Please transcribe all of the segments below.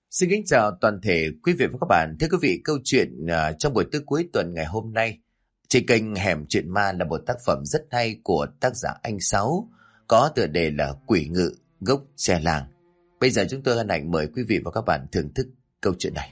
Xin kính chào toàn thể quý vị và các bạn. Thưa quý vị, câu chuyện trong buổi tối cuối tuần ngày hôm nay trên kênh Hẻm Chuyện Ma là một tác phẩm rất hay của tác giả Anh Sáu, có tựa đề là Quỷ Ngự Gốc Tre Làng. Bây giờ chúng tôi hân hạnh mời quý vị và các bạn thưởng thức câu chuyện này.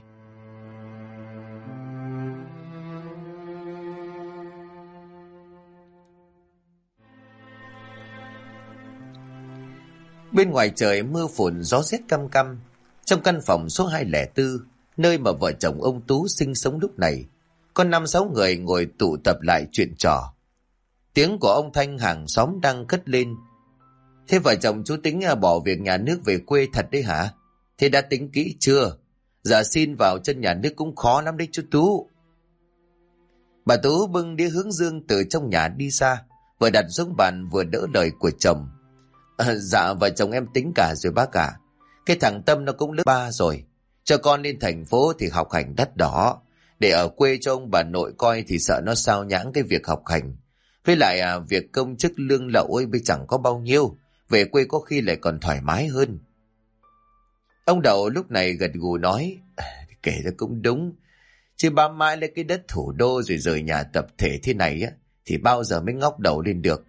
Bên ngoài trời mưa phùn gió rét căm căm. Trong căn phòng số 204, nơi mà vợ chồng ông Tú sinh sống lúc này, có 5-6 người ngồi tụ tập lại chuyện trò. Tiếng của ông Thanh hàng xóm đang cất lên. Thế vợ chồng chú tính bỏ việc nhà nước về quê thật đấy hả? Thế đã tính kỹ chưa? Giờ xin vào chân nhà nước cũng khó lắm đấy chú Tú. Bà Tú bưng đĩa hướng dương từ trong nhà đi ra, vừa đặt xuống bàn vừa đỡ lời của chồng. Dạ vợ chồng em tính cả rồi bác ạ. Cái thằng Tâm nó cũng lớp 3 rồi. Cho con lên thành phố thì học hành đắt đỏ. Để ở quê cho ông bà nội coi thì sợ nó sao nhãng cái việc học hành. Với lại việc công chức lương lậu ấy bây chẳng có bao nhiêu. Về quê có khi lại còn thoải mái hơn. Ông Đậu lúc này gật gù nói, kể ra cũng đúng. Chứ ba mãi lấy cái đất thủ đô rồi rời nhà tập thể thế này á, thì bao giờ mới ngóc đầu lên được.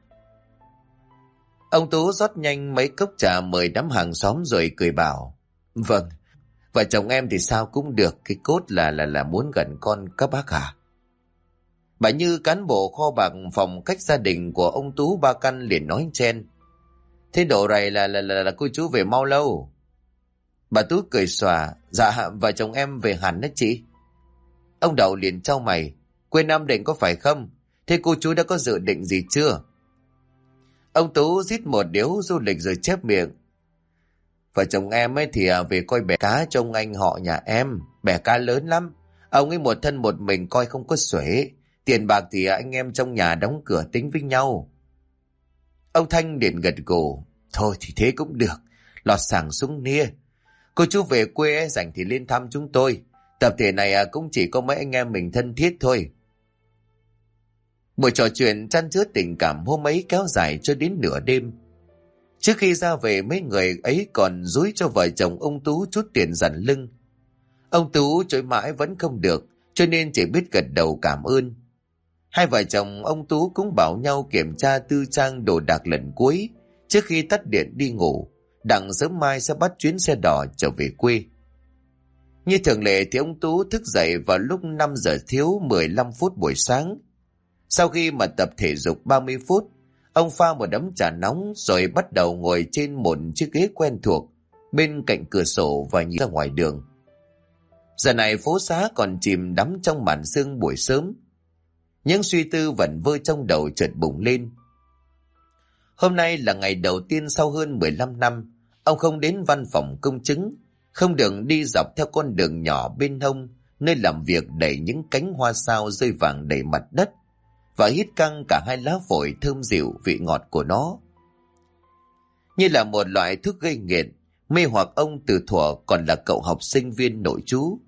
Ông Tú rót nhanh mấy cốc trà mời đám hàng xóm rồi cười bảo, vâng, vợ chồng em thì sao cũng được, cái cốt là muốn gần con các bác hả? Bà Như cán bộ kho bạc phòng cách gia đình của ông Tú ba căn liền nói chen, thế độ này là cô chú về mau lâu. Bà Tú cười xòa, dạ vợ chồng em về hẳn đó chị. Ông Đậu liền trao mày, quê Nam Định có phải không? Thế cô chú đã có dự định gì chưa? Ông Tú rít một điếu du lịch rồi chép miệng. Vợ chồng em ấy thì về coi bè cá cho ông anh họ nhà em. Bè cá lớn lắm. Ông ấy một thân một mình coi không có xuể. Tiền bạc thì anh em trong nhà đóng cửa tính với nhau. Ông Thanh liền gật gù. Thôi thì thế cũng được. Lọt sảng súng nia. Cô chú về quê ấy, rảnh thì lên thăm chúng tôi. Tập thể này cũng chỉ có mấy anh em mình thân thiết thôi. Buổi trò chuyện chan chứa tình cảm hôm ấy kéo dài cho đến nửa đêm. Trước khi ra về mấy người ấy còn dúi cho vợ chồng ông Tú chút tiền dằn lưng. Ông Tú chối mãi vẫn không được, cho nên chỉ biết gật đầu cảm ơn. Hai vợ chồng ông Tú cũng bảo nhau kiểm tra tư trang đồ đạc lần cuối trước khi tắt điện đi ngủ, đặng sớm mai sẽ bắt chuyến xe đỏ trở về quê. Như thường lệ thì ông Tú thức dậy vào lúc 5 giờ thiếu 15 phút buổi sáng. Sau khi mà tập thể dục 30 phút, ông pha một ấm trà nóng rồi bắt đầu ngồi trên một chiếc ghế quen thuộc bên cạnh cửa sổ và nhìn ra ngoài đường. Giờ này phố xá còn chìm đắm trong màn sương buổi sớm. Những suy tư vẩn vơ trong đầu chợt bùng lên. Hôm nay là ngày đầu tiên sau hơn 15 năm, ông không đến văn phòng công chứng, không được đi dọc theo con đường nhỏ bên hông, nơi làm việc đầy những cánh hoa sao rơi vàng đầy mặt đất, và hít căng cả hai lá phổi thơm dịu vị ngọt của nó. Như là một loại thuốc gây nghiện, mê hoặc ông từ thuở còn là cậu học sinh viên nội trú.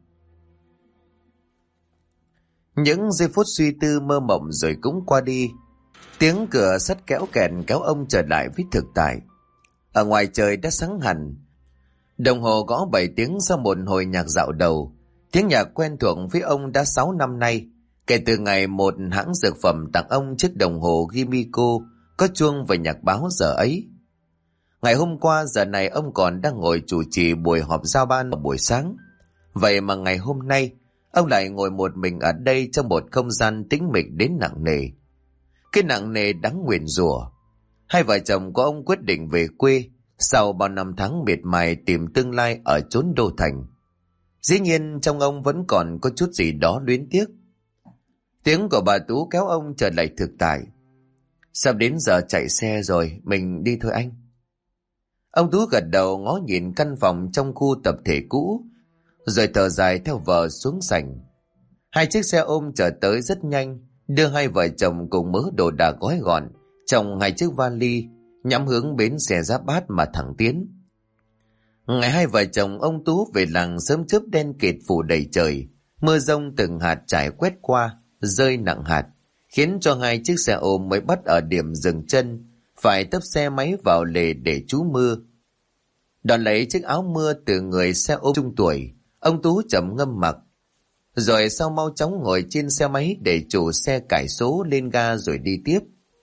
Những giây phút suy tư mơ mộng rồi cũng qua đi. Tiếng cửa sắt kéo kẹt kéo ông trở lại với thực tại. Ở ngoài trời đã sáng hẳn. Đồng hồ gõ 7 tiếng sau một hồi nhạc dạo đầu. Tiếng nhạc quen thuộc với ông đã 6 năm nay, kể từ ngày một hãng dược phẩm tặng ông chiếc đồng hồ Gimico có chuông và nhạc báo giờ ấy. Ngày hôm qua giờ này ông còn đang ngồi chủ trì buổi họp giao ban vào buổi sáng. Vậy mà ngày hôm nay ông lại ngồi một mình ở đây trong một không gian tĩnh mịch đến nặng nề. Cái nặng nề đáng nguyền rủa. Hai vợ chồng của ông quyết định về quê sau bao năm tháng miệt mài tìm tương lai ở chốn đô thành. Dĩ nhiên trong ông vẫn còn có chút gì đó luyến tiếc. Tiếng của bà Tú kéo ông trở lại thực tại. Sắp đến giờ chạy xe rồi, mình đi thôi anh. Ông Tú gật đầu ngó nhìn căn phòng trong khu tập thể cũ, rồi thở dài theo vợ xuống sảnh. Hai chiếc xe ôm chở tới rất nhanh, đưa hai vợ chồng cùng mớ đồ đạc gói gọn trong hai chiếc vali, nhắm hướng bến xe Giáp Bát mà thẳng tiến. Ngày hai vợ chồng ông Tú về làng sớm chớp đen kịt phủ đầy trời, mưa rông từng hạt trải quét qua, rơi nặng hạt, khiến cho hai chiếc xe ôm mới bắt ở điểm dừng chân, phải tấp xe máy vào lề để trú mưa. Đón lấy chiếc áo mưa từ người xe ôm trung tuổi, ông Tú trầm ngâm mặc. Rồi sau mau chóng ngồi trên xe máy để chủ xe cải số lên ga rồi đi tiếp.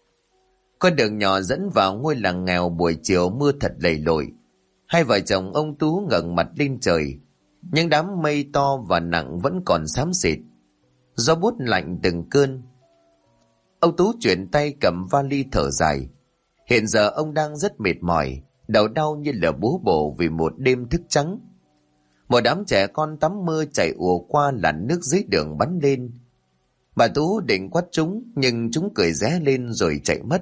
Con đường nhỏ dẫn vào ngôi làng nghèo buổi chiều mưa thật lầy lội. Hai vợ chồng ông Tú ngẩng mặt lên trời. Những đám mây to và nặng vẫn còn xám xịt. Gió buốt lạnh từng cơn. Ông Tú chuyển tay cầm vali thở dài. Hiện giờ ông đang rất mệt mỏi, đầu đau như là búa bổ vì một đêm thức trắng. Một đám trẻ con tắm mưa chạy ùa qua làn nước dưới đường bắn lên. Bà Tú định quát chúng, nhưng chúng cười ré lên rồi chạy mất.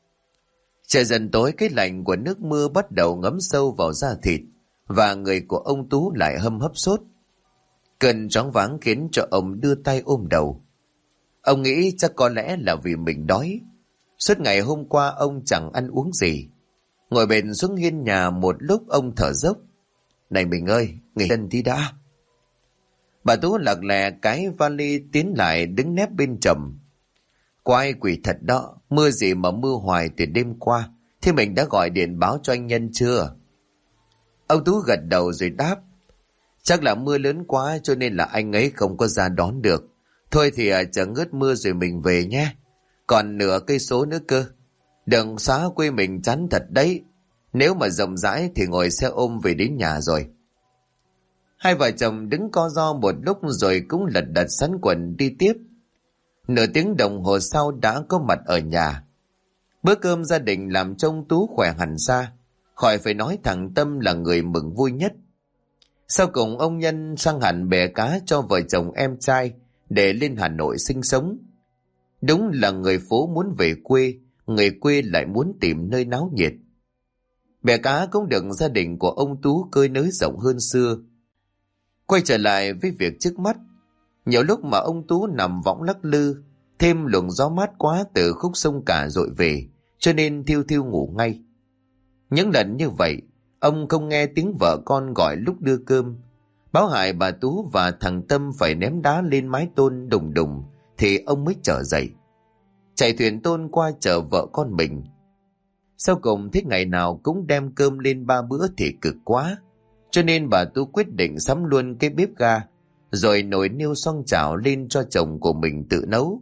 Trời dần tối, cái lạnh của nước mưa bắt đầu ngấm sâu vào da thịt, và người của ông Tú lại hâm hấp sốt. Cơn choáng váng khiến cho ông đưa tay ôm đầu. Ông nghĩ chắc có lẽ là vì mình đói. Suốt ngày hôm qua ông chẳng ăn uống gì. Ngồi bệt xuống hiên nhà một lúc ông thở dốc. Này mình ơi, nghỉ chân tí đã. Bà Tú lặc lè cái vali tiến lại đứng nép bên chồng. Quái quỷ thật đó, mưa gì mà mưa hoài từ đêm qua. Thế mình đã gọi điện báo cho anh Nhân chưa? Ông Tú gật đầu rồi đáp. Chắc là mưa lớn quá cho nên là anh ấy không có ra đón được. Thôi thì chờ ngớt mưa rồi mình về nhé. Còn nửa cây số nữa cơ. Đường xá quê mình chán thật đấy. Nếu mà rộng rãi thì ngồi xe ôm về đến nhà rồi. Hai vợ chồng đứng co ro một lúc rồi cũng lật đật sắn quần đi tiếp. Nửa tiếng đồng hồ sau đã có mặt ở nhà. Bữa cơm gia đình làm cho ông Tú khỏe hẳn ra. Khỏi phải nói thằng Tâm là người mừng vui nhất. Sau cùng ông Nhân sang hẳn bè cá cho vợ chồng em trai để lên Hà Nội sinh sống. Đúng là người phố muốn về quê, người quê lại muốn tìm nơi náo nhiệt. Bè cá cũng được gia đình của ông Tú cơi nới rộng hơn xưa. Quay trở lại với việc trước mắt, nhiều lúc mà ông Tú nằm võng lắc lư, thêm luồng gió mát quá từ khúc sông Cả dội về, cho nên thiêu thiêu ngủ ngay. Những lần như vậy, ông không nghe tiếng vợ con gọi lúc đưa cơm, báo hại bà Tú và thằng Tâm phải ném đá lên mái tôn đùng đùng, thì ông mới trở dậy. Chạy thuyền tôn qua chở vợ con mình. Sau cùng thích ngày nào cũng đem cơm lên 3 bữa thì cực quá, cho nên bà Tú quyết định sắm luôn cái bếp ga, rồi nồi niêu xoong chảo lên cho chồng của mình tự nấu.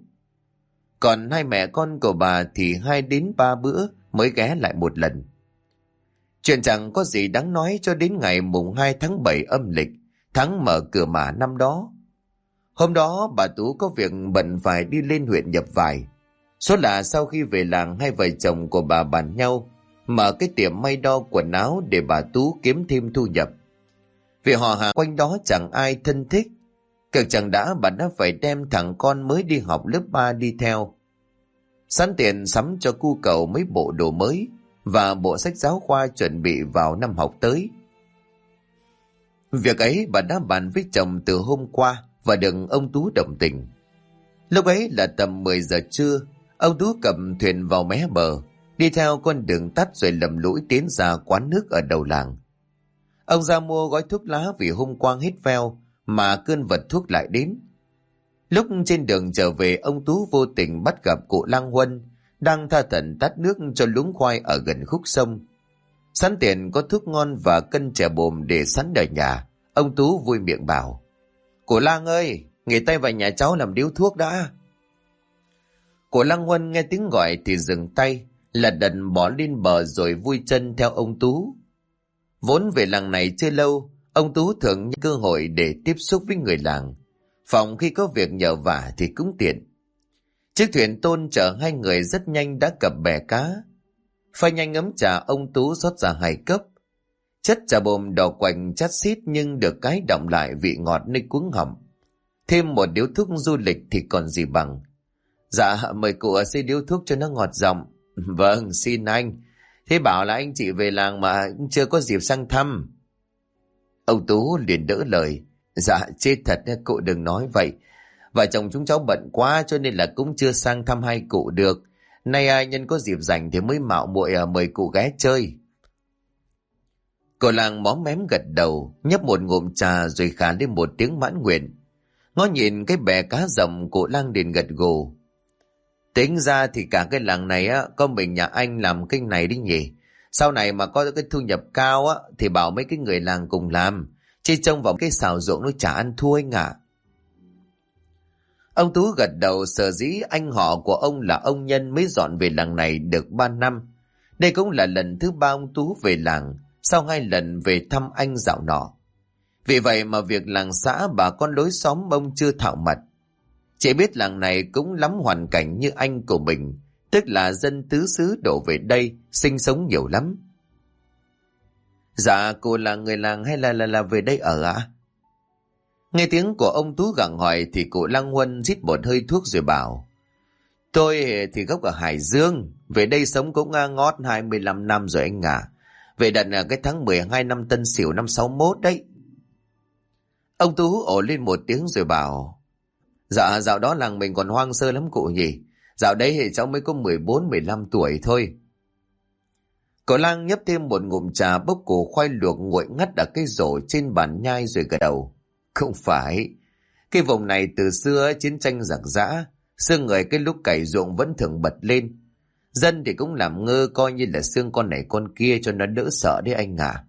Còn hai mẹ con của bà thì 2 đến 3 bữa mới ghé lại một lần. Chuyện chẳng có gì đáng nói cho đến ngày mùng 2 tháng 7 âm lịch, tháng mở cửa mả năm đó. Hôm đó bà Tú có việc bận phải đi lên huyện nhập vải. Số là sau khi về làng, hai vợ chồng của bà bàn nhau mở cái tiệm may đo quần áo để bà Tú kiếm thêm thu nhập. Vì họ hàng quanh đó chẳng ai thân thích, cực chẳng đã bà đã phải đem thằng con mới đi học lớp 3 đi theo. Sẵn tiền sắm cho cu cậu mấy bộ đồ mới và bộ sách giáo khoa chuẩn bị vào năm học tới. Việc ấy bà đã bàn với chồng từ hôm qua và được ông Tú đồng tình. Lúc ấy là tầm 10 giờ trưa, ông Tú cầm thuyền vào mé bờ, đi theo con đường tắt rồi lầm lũi tiến ra quán nước ở đầu làng. Ông ra mua gói thuốc lá vì hôm qua hết veo mà cơn vật thuốc lại đến. Lúc trên đường trở về, ông Tú vô tình bắt gặp cụ Lang Huân đang tha thẩn tát nước cho luống khoai ở gần khúc sông. Sẵn tiền có thuốc ngon và cân chè bồm để sẵn ở nhà, ông Tú vui miệng bảo: "Cụ Lang ơi, nghỉ tay vào nhà cháu làm điếu thuốc đã." Cụ Lang Huân nghe tiếng gọi thì dừng tay, lật đật bỏ lên bờ rồi vui chân theo ông Tú. Vốn về làng này chưa lâu, ông Tú thường nhân cơ hội để tiếp xúc với người làng. Phòng khi có việc nhờ vả thì cũng tiện. Chiếc thuyền tôn chở hai người rất nhanh đã cập bè cá. Pha nhanh ấm trà, ông Tú rót ra 2 cốc. Chất trà bồm đỏ quạnh chát xít nhưng được cái đọng lại vị ngọt nơi cuống họng. Thêm một điếu thuốc du lịch thì còn gì bằng. "Dạ, mời cụ xin điếu thuốc cho nó ngọt giọng." "Vâng, xin anh. Thế bảo là anh chị về làng mà chưa có dịp sang thăm." Ông Tú liền đỡ lời: "Dạ, chết thật, cụ đừng nói vậy. Vợ chồng chúng cháu bận quá cho nên là cũng chưa sang thăm hai cụ được. Nay nhân có dịp rảnh thì mới mạo muội mời cụ ghé chơi." Cô Lang móm mém gật đầu, nhấp một ngụm trà rồi khà lên một tiếng mãn nguyện. Ngó nhìn cái bè cá rộng, cụ Lang liền gật gù: "Tính ra thì cả cái làng này có mình nhà anh làm kênh này đi nhỉ. Sau này mà có cái thu nhập cao á thì bảo mấy cái người làng cùng làm, chứ trông vào cái xào ruộng nó chả ăn thua anh ạ. Ông Tú gật đầu, sở dĩ anh họ của ông là ông Nhân mới dọn về làng này được 3 năm. Đây cũng là lần thứ 3 ông Tú về làng, sau 2 lần về thăm anh dạo nọ. Vì vậy mà việc làng xã bà con lối xóm ông chưa thạo mặt. Chỉ biết làng này cũng lắm hoàn cảnh như anh của mình, tức là dân tứ xứ đổ về đây sinh sống nhiều lắm. Dạ, cô là người làng hay là về đây ở ạ? Nghe tiếng của ông Tú gặng hỏi thì cụ Lăng Huân rít một hơi thuốc rồi bảo: Tôi thì gốc ở Hải Dương, về đây sống cũng ngót 25 năm rồi anh ạ. Về đợt cái tháng 12 năm Tân Sửu năm 61 đấy. Ông Tú ồ lên một tiếng rồi bảo: Dạ, dạo đó làng mình còn hoang sơ lắm cụ nhỉ. Dạo đấy thì cháu mới có 14-15 tuổi thôi. Cậu Lang nhấp thêm một ngụm trà, bốc củ khoai luộc nguội ngắt ở cái rổ trên bàn nhai rồi gật đầu. Không phải. Cái vùng này từ xưa chiến tranh giặc giã, xương người cái lúc cày ruộng vẫn thường bật lên. Dân thì cũng làm ngơ coi như là xương con này con kia cho nó đỡ sợ đấy anh ạ.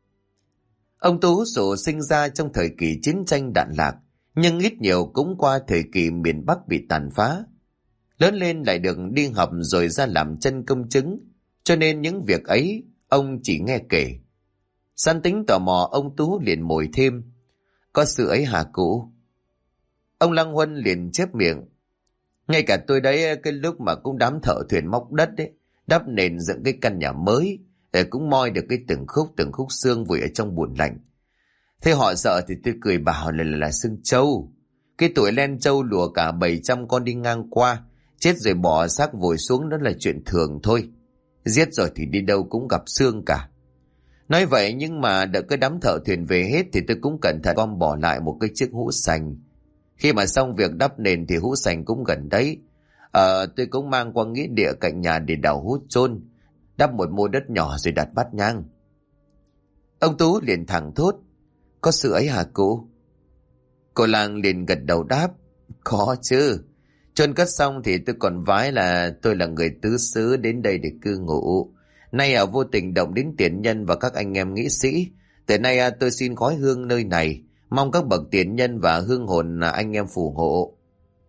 Ông Tú dù sinh ra trong thời kỳ chiến tranh đạn lạc, nhưng ít nhiều cũng qua thời kỳ miền Bắc bị tàn phá. Lớn lên lại được đi học rồi ra làm chân công chứng, cho nên những việc ấy ông chỉ nghe kể. Săn tính tò mò, ông Tú liền mồi thêm: Có sự ấy hả cụ? Ông Lăng Huân liền chép miệng: Ngay cả tôi đấy, cái lúc mà cũng đám thợ thuyền móc đất đấy, đắp nền dựng cái căn nhà mới, để cũng moi được cái từng khúc xương vùi ở trong bùn lạnh. Thế họ sợ thì tôi cười bảo là xương trâu. Cái tuổi len trâu lùa cả 700 con đi ngang qua, chết rồi bỏ xác vùi xuống đó là chuyện thường thôi. Giết rồi thì đi đâu cũng gặp xương cả. Nói vậy nhưng mà đợi cái đám thợ thuyền về hết thì tôi cũng cẩn thận gom bỏ lại một cái chiếc hũ sành. Khi mà xong việc đắp nền thì hũ sành cũng gần đấy. Tôi cũng mang qua nghĩa địa cạnh nhà để đào hũ chôn, đắp một mô đất nhỏ rồi đặt bát nhang. Ông Tú liền thẳng thốt: Có sự ấy hả cụ? Cô Lang liền gật đầu đáp: Có chứ. Chôn cất xong thì tôi còn vái là tôi là người tứ xứ đến đây để cư ngụ. Nay vô tình động đến tiền nhân và các anh em nghĩa sĩ. Từ nay tôi xin gói hương nơi này, mong các bậc tiền nhân và hương hồn anh em phù hộ.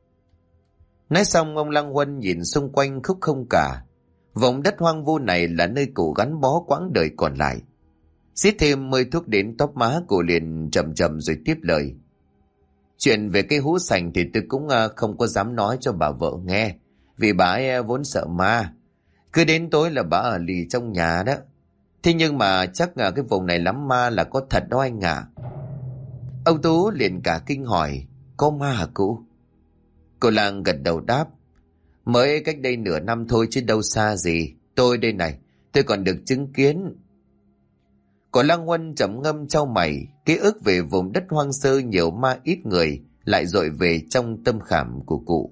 Nói xong ông Lăng Huân nhìn xung quanh khúc không cả. Vùng đất hoang vu này là nơi cụ gắn bó quãng đời còn lại. Xít thêm mơi thuốc đến tóp má, cụ liền chậm chậm rồi tiếp lời: Chuyện về cái hũ sành thì tôi cũng không có dám nói cho bà vợ nghe, vì bà ấy vốn sợ ma. Cứ đến tối là bà ở lì trong nhà đó. Thế nhưng mà chắc cái vùng này lắm ma là có thật đó anh ạ. Ông Tú liền cả kinh hỏi: Có ma hả cụ? Cô Lang gật đầu đáp: Mới cách đây nửa năm thôi chứ đâu xa gì. Tôi đây này, tôi còn được chứng kiến. Cô Lăng Huân trầm ngâm chau mày, ký ức về vùng đất hoang sơ nhiều ma ít người lại dội về trong tâm khảm của cụ.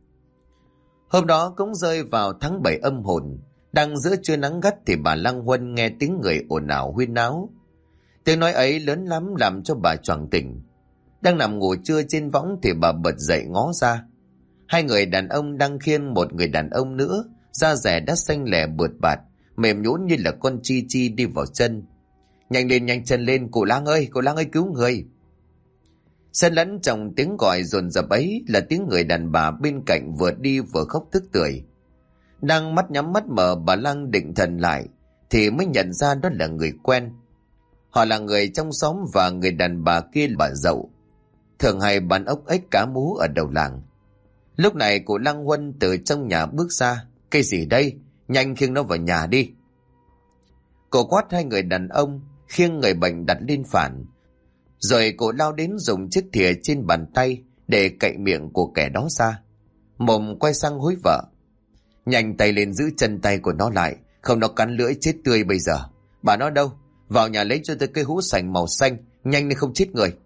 Hôm đó cũng rơi vào tháng 7 âm hồn, đang giữa trưa nắng gắt thì bà Lăng Huân nghe tiếng người ồn ào huyên náo. Tiếng nói ấy lớn lắm làm cho bà choàng tỉnh. Đang nằm ngủ trưa trên võng thì bà bật dậy ngó ra. 2 người đàn ông đang khiêng một người đàn ông nữa, da rẻ đắt xanh lẻ bượt bạt, mềm nhũn như là con chi chi đi vào chân. Nhanh chân lên, cô Lang ơi cứu người. Xen lẫn trong tiếng gọi dồn dập ấy là tiếng người đàn bà bên cạnh vừa đi vừa khóc tức tưởi. Đang mắt nhắm mắt mở, bà Lang định thần lại thì mới nhận ra đó là người quen. Họ là người trong xóm và người đàn bà kia là bà Dậu, thường hay bán ốc ếch cá mú ở đầu làng. Lúc này cụ Lăng Huân từ trong nhà bước ra: Cái gì đây? Nhanh khiêng nó vào nhà đi. Cô quát 2 người đàn ông khiêng người bệnh đặt lên phản, rồi cô lao đến dùng chiếc thìa trên bàn tay để cạy miệng của kẻ đó ra. Mồm quay sang hối vợ: Nhanh tay lên giữ chân tay của nó lại, không nó cắn lưỡi chết tươi bây giờ. Bà nó đâu? Vào nhà lấy cho tôi cái hũ sành màu xanh, nhanh lên không chết người.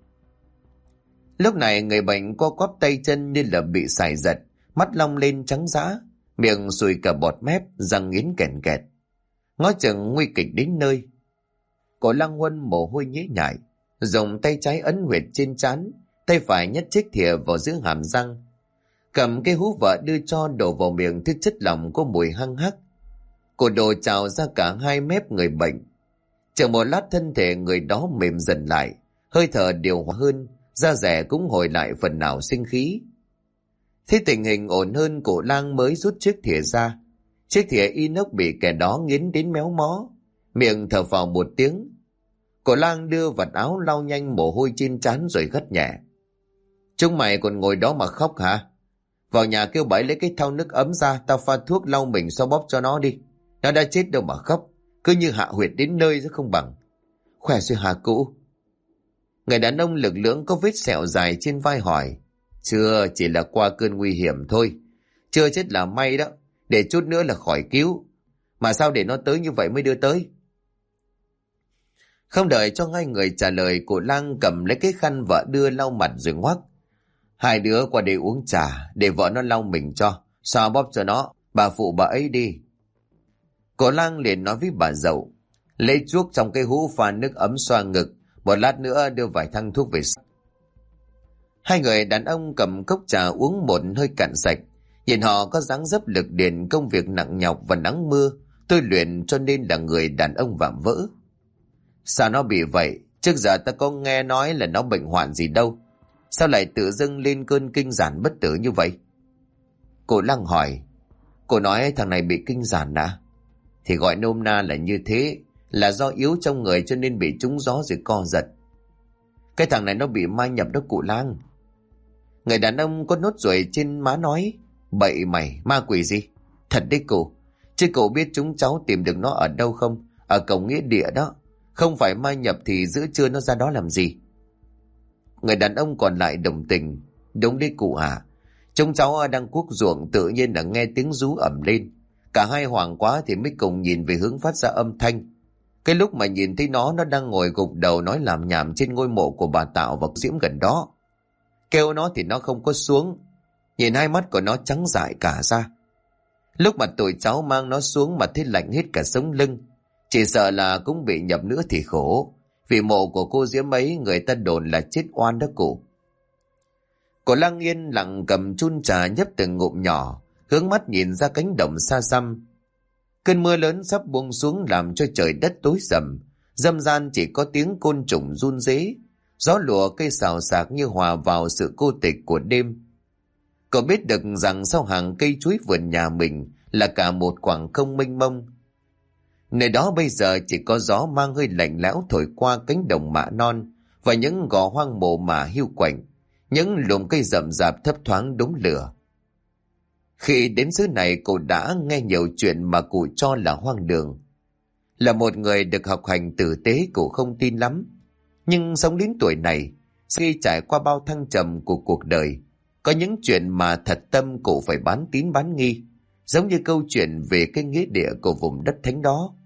Lúc này người bệnh co quắp tay chân như là bị sải giật, mắt long lên trắng dã, miệng sùi cả bọt mép, răng nghiến kèn kẹt. Ngó chừng nguy kịch đến nơi. Cổ Lăng Huân mồ hôi nhễ nhại, dùng tay trái ấn huyệt trên trán, tay phải nhét chiếc thìa vào giữa hàm răng, cầm cái hũ vợ đưa cho đổ vào miệng thứ chất lỏng có mùi hăng hắc. Cổ đồ trào ra cả hai mép người bệnh. Chờ một lát thân thể người đó mềm dần lại, hơi thở điều hòa hơn, da dẻ cũng hồi lại phần nào sinh khí. Thế tình hình ổn hơn, cổ lang mới rút chiếc thìa ra. Chiếc thìa inox bị kẻ đó nghiến đến méo mó, miệng thở phào một tiếng. Cổ lang đưa vạt áo lau nhanh mồ hôi trên trán rồi gắt nhẹ. Chúng mày còn ngồi đó mà khóc hả? Vào nhà kêu bẫy lấy cái thau nước ấm ra, tao pha thuốc lau mình xoa bóp cho nó đi. Nó đã chết đâu mà khóc, cứ như hạ huyệt đến nơi chứ không bằng. Khỏe rồi hả cụ? Người đàn ông lực lưỡng có vết sẹo dài trên vai hỏi. Chưa, chỉ là qua cơn nguy hiểm thôi. Chưa chết là may đó, để chút nữa là khỏi cứu. Mà sao để nó tới như vậy mới đưa tới? Không đợi cho hai người trả lời, cụ lang cầm lấy cái khăn vợ đưa lau mặt rồi ngoắc. Hai đứa qua đây uống trà, để vợ nó lau mình cho, xoa bóp cho nó, bà phụ bà ấy đi. Cụ lang liền nói với bà dậu, lấy chuốc trong cái hũ pha nước ấm xoa ngực, một lát nữa đưa vài thang thuốc về. Hai người đàn ông cầm cốc trà uống một hơi cạn sạch. Nhìn họ có dáng dấp lực điền, công việc nặng nhọc và nắng mưa, tôi luyện cho nên là người đàn ông vạm vỡ. Sao nó bị vậy? Trước giờ ta có nghe nói là nó bệnh hoạn gì đâu. Sao lại tự dưng lên cơn kinh giản bất tử như vậy? Cô Lăng hỏi. Cô nói thằng này bị kinh giản à? Thì gọi nôm na là như thế, là do yếu trong người cho nên bị trúng gió rồi co giật. Cái thằng này nó bị ma nhập đó cụ Lang. Người đàn ông có nốt ruồi trên má nói. Bậy mày, ma quỷ gì? Thật đấy cụ. Chứ cụ biết chúng cháu tìm được nó ở đâu không? Ở cổng nghĩa địa đó. Không phải ma nhập thì giữa trưa nó ra đó làm gì? Người đàn ông còn lại đồng tình. Đúng đấy cụ à. Chúng cháu đang cuốc ruộng, tự nhiên là nghe tiếng rú ầm lên. Cả hai hoảng quá thì mới cùng nhìn về hướng phát ra âm thanh. Cái lúc mà nhìn thấy nó đang ngồi gục đầu nói làm nhảm trên ngôi mộ của bà Tạo và Diễm gần đó. Kêu nó thì nó không có xuống. Nhìn hai mắt của nó trắng dại cả ra. Lúc mà tụi cháu mang nó xuống mà thấy lạnh hết cả sống lưng. Chỉ sợ là cũng bị nhập nữa thì khổ. Vì mộ của cô Diễm ấy người ta đồn là chết oan đó cụ. Cô Lăng yên lặng cầm chun trà nhấp từng ngụm nhỏ, hướng mắt nhìn ra cánh đồng xa xăm. Cơn mưa lớn sắp buông xuống làm cho trời đất tối sầm, râm ran chỉ có tiếng côn trùng run rế, gió lùa cây xào xạc như hòa vào sự cô tịch của đêm. Cậu biết được rằng sau hàng cây chuối vườn nhà mình là cả một khoảng không mênh mông. Nơi đó bây giờ chỉ có gió mang hơi lạnh lẽo thổi qua cánh đồng mạ non và những gò hoang mộ mả hiu quạnh, những lùm cây rậm rạp thấp thoáng đống lửa. Khi đến xứ này, cô đã nghe nhiều chuyện mà cụ cho là hoang đường. Là một người được học hành tử tế, cụ không tin lắm. Nhưng sống đến tuổi này, khi trải qua bao thăng trầm của cuộc đời, có những chuyện mà thật tâm cụ phải bán tín bán nghi, giống như câu chuyện về cái nghĩa địa của vùng đất thánh đó.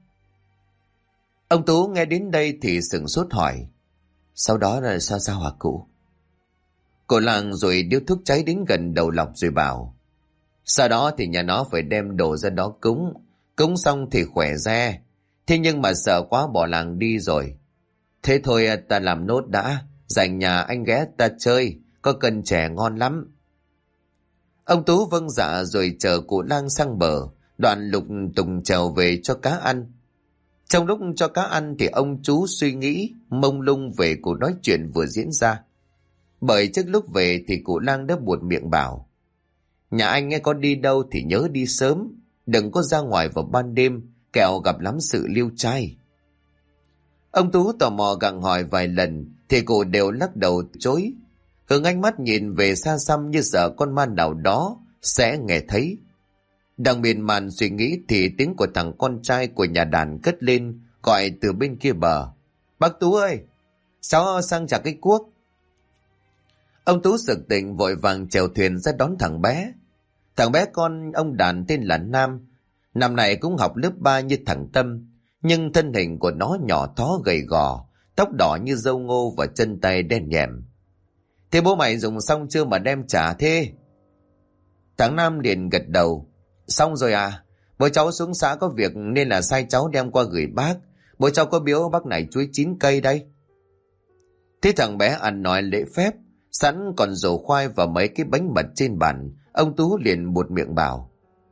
Ông Tú nghe đến đây thì sửng sốt hỏi, sau đó là sao hả cụ? Cô Làng rồi điếu thuốc cháy đến gần đầu lọc rồi bảo, sau đó thì nhà nó phải đem đồ ra đó cúng xong thì khỏe ra. Thế nhưng mà sợ quá bỏ làng đi rồi. Thế thôi ta làm nốt đã, dành nhà anh ghé ta chơi, có cần trẻ ngon lắm. Ông Tú vâng dạ rồi chờ cụ Lang sang bờ, đoạn lục tùng trèo về cho cá ăn. Trong lúc cho cá ăn thì ông chú suy nghĩ mông lung về cuộc nói chuyện vừa diễn ra. Bởi trước lúc về thì cụ Lang đã buột miệng bảo, nhà anh có đi đâu thì nhớ đi sớm, đừng có ra ngoài vào ban đêm, kẻo gặp lắm sự liêu trai. Ông Tú tò mò gặng hỏi vài lần thì cụ đều lắc đầu chối, hướng ánh mắt nhìn về xa xăm như sợ con ma nào đó sẽ nghe thấy. Đang miên man suy nghĩ thì tiếng của thằng con trai của nhà đàn cất lên gọi từ bên kia bờ, bác Tú ơi, cháu sang trả cái cuốc. Ông Tú sực tỉnh vội vàng chèo thuyền ra đón thằng bé. Thằng bé con ông đàn tên là Nam. Năm này cũng học lớp 3 như thằng Tâm, nhưng thân hình của nó nhỏ thó gầy gò, tóc đỏ như dâu ngô và chân tay đen nhẹm. Thế bố mày dùng xong chưa mà đem trả thế? Thằng Nam liền gật đầu. Xong rồi à, bố cháu xuống xã có việc nên là sai cháu đem qua gửi bác. Bố cháu có biếu bác này chuối 9 cây đây. Thế thằng bé ăn nói lễ phép, sẵn còn rổ khoai và mấy cái bánh mật trên bàn. Ông Tú liền buột miệng bảo,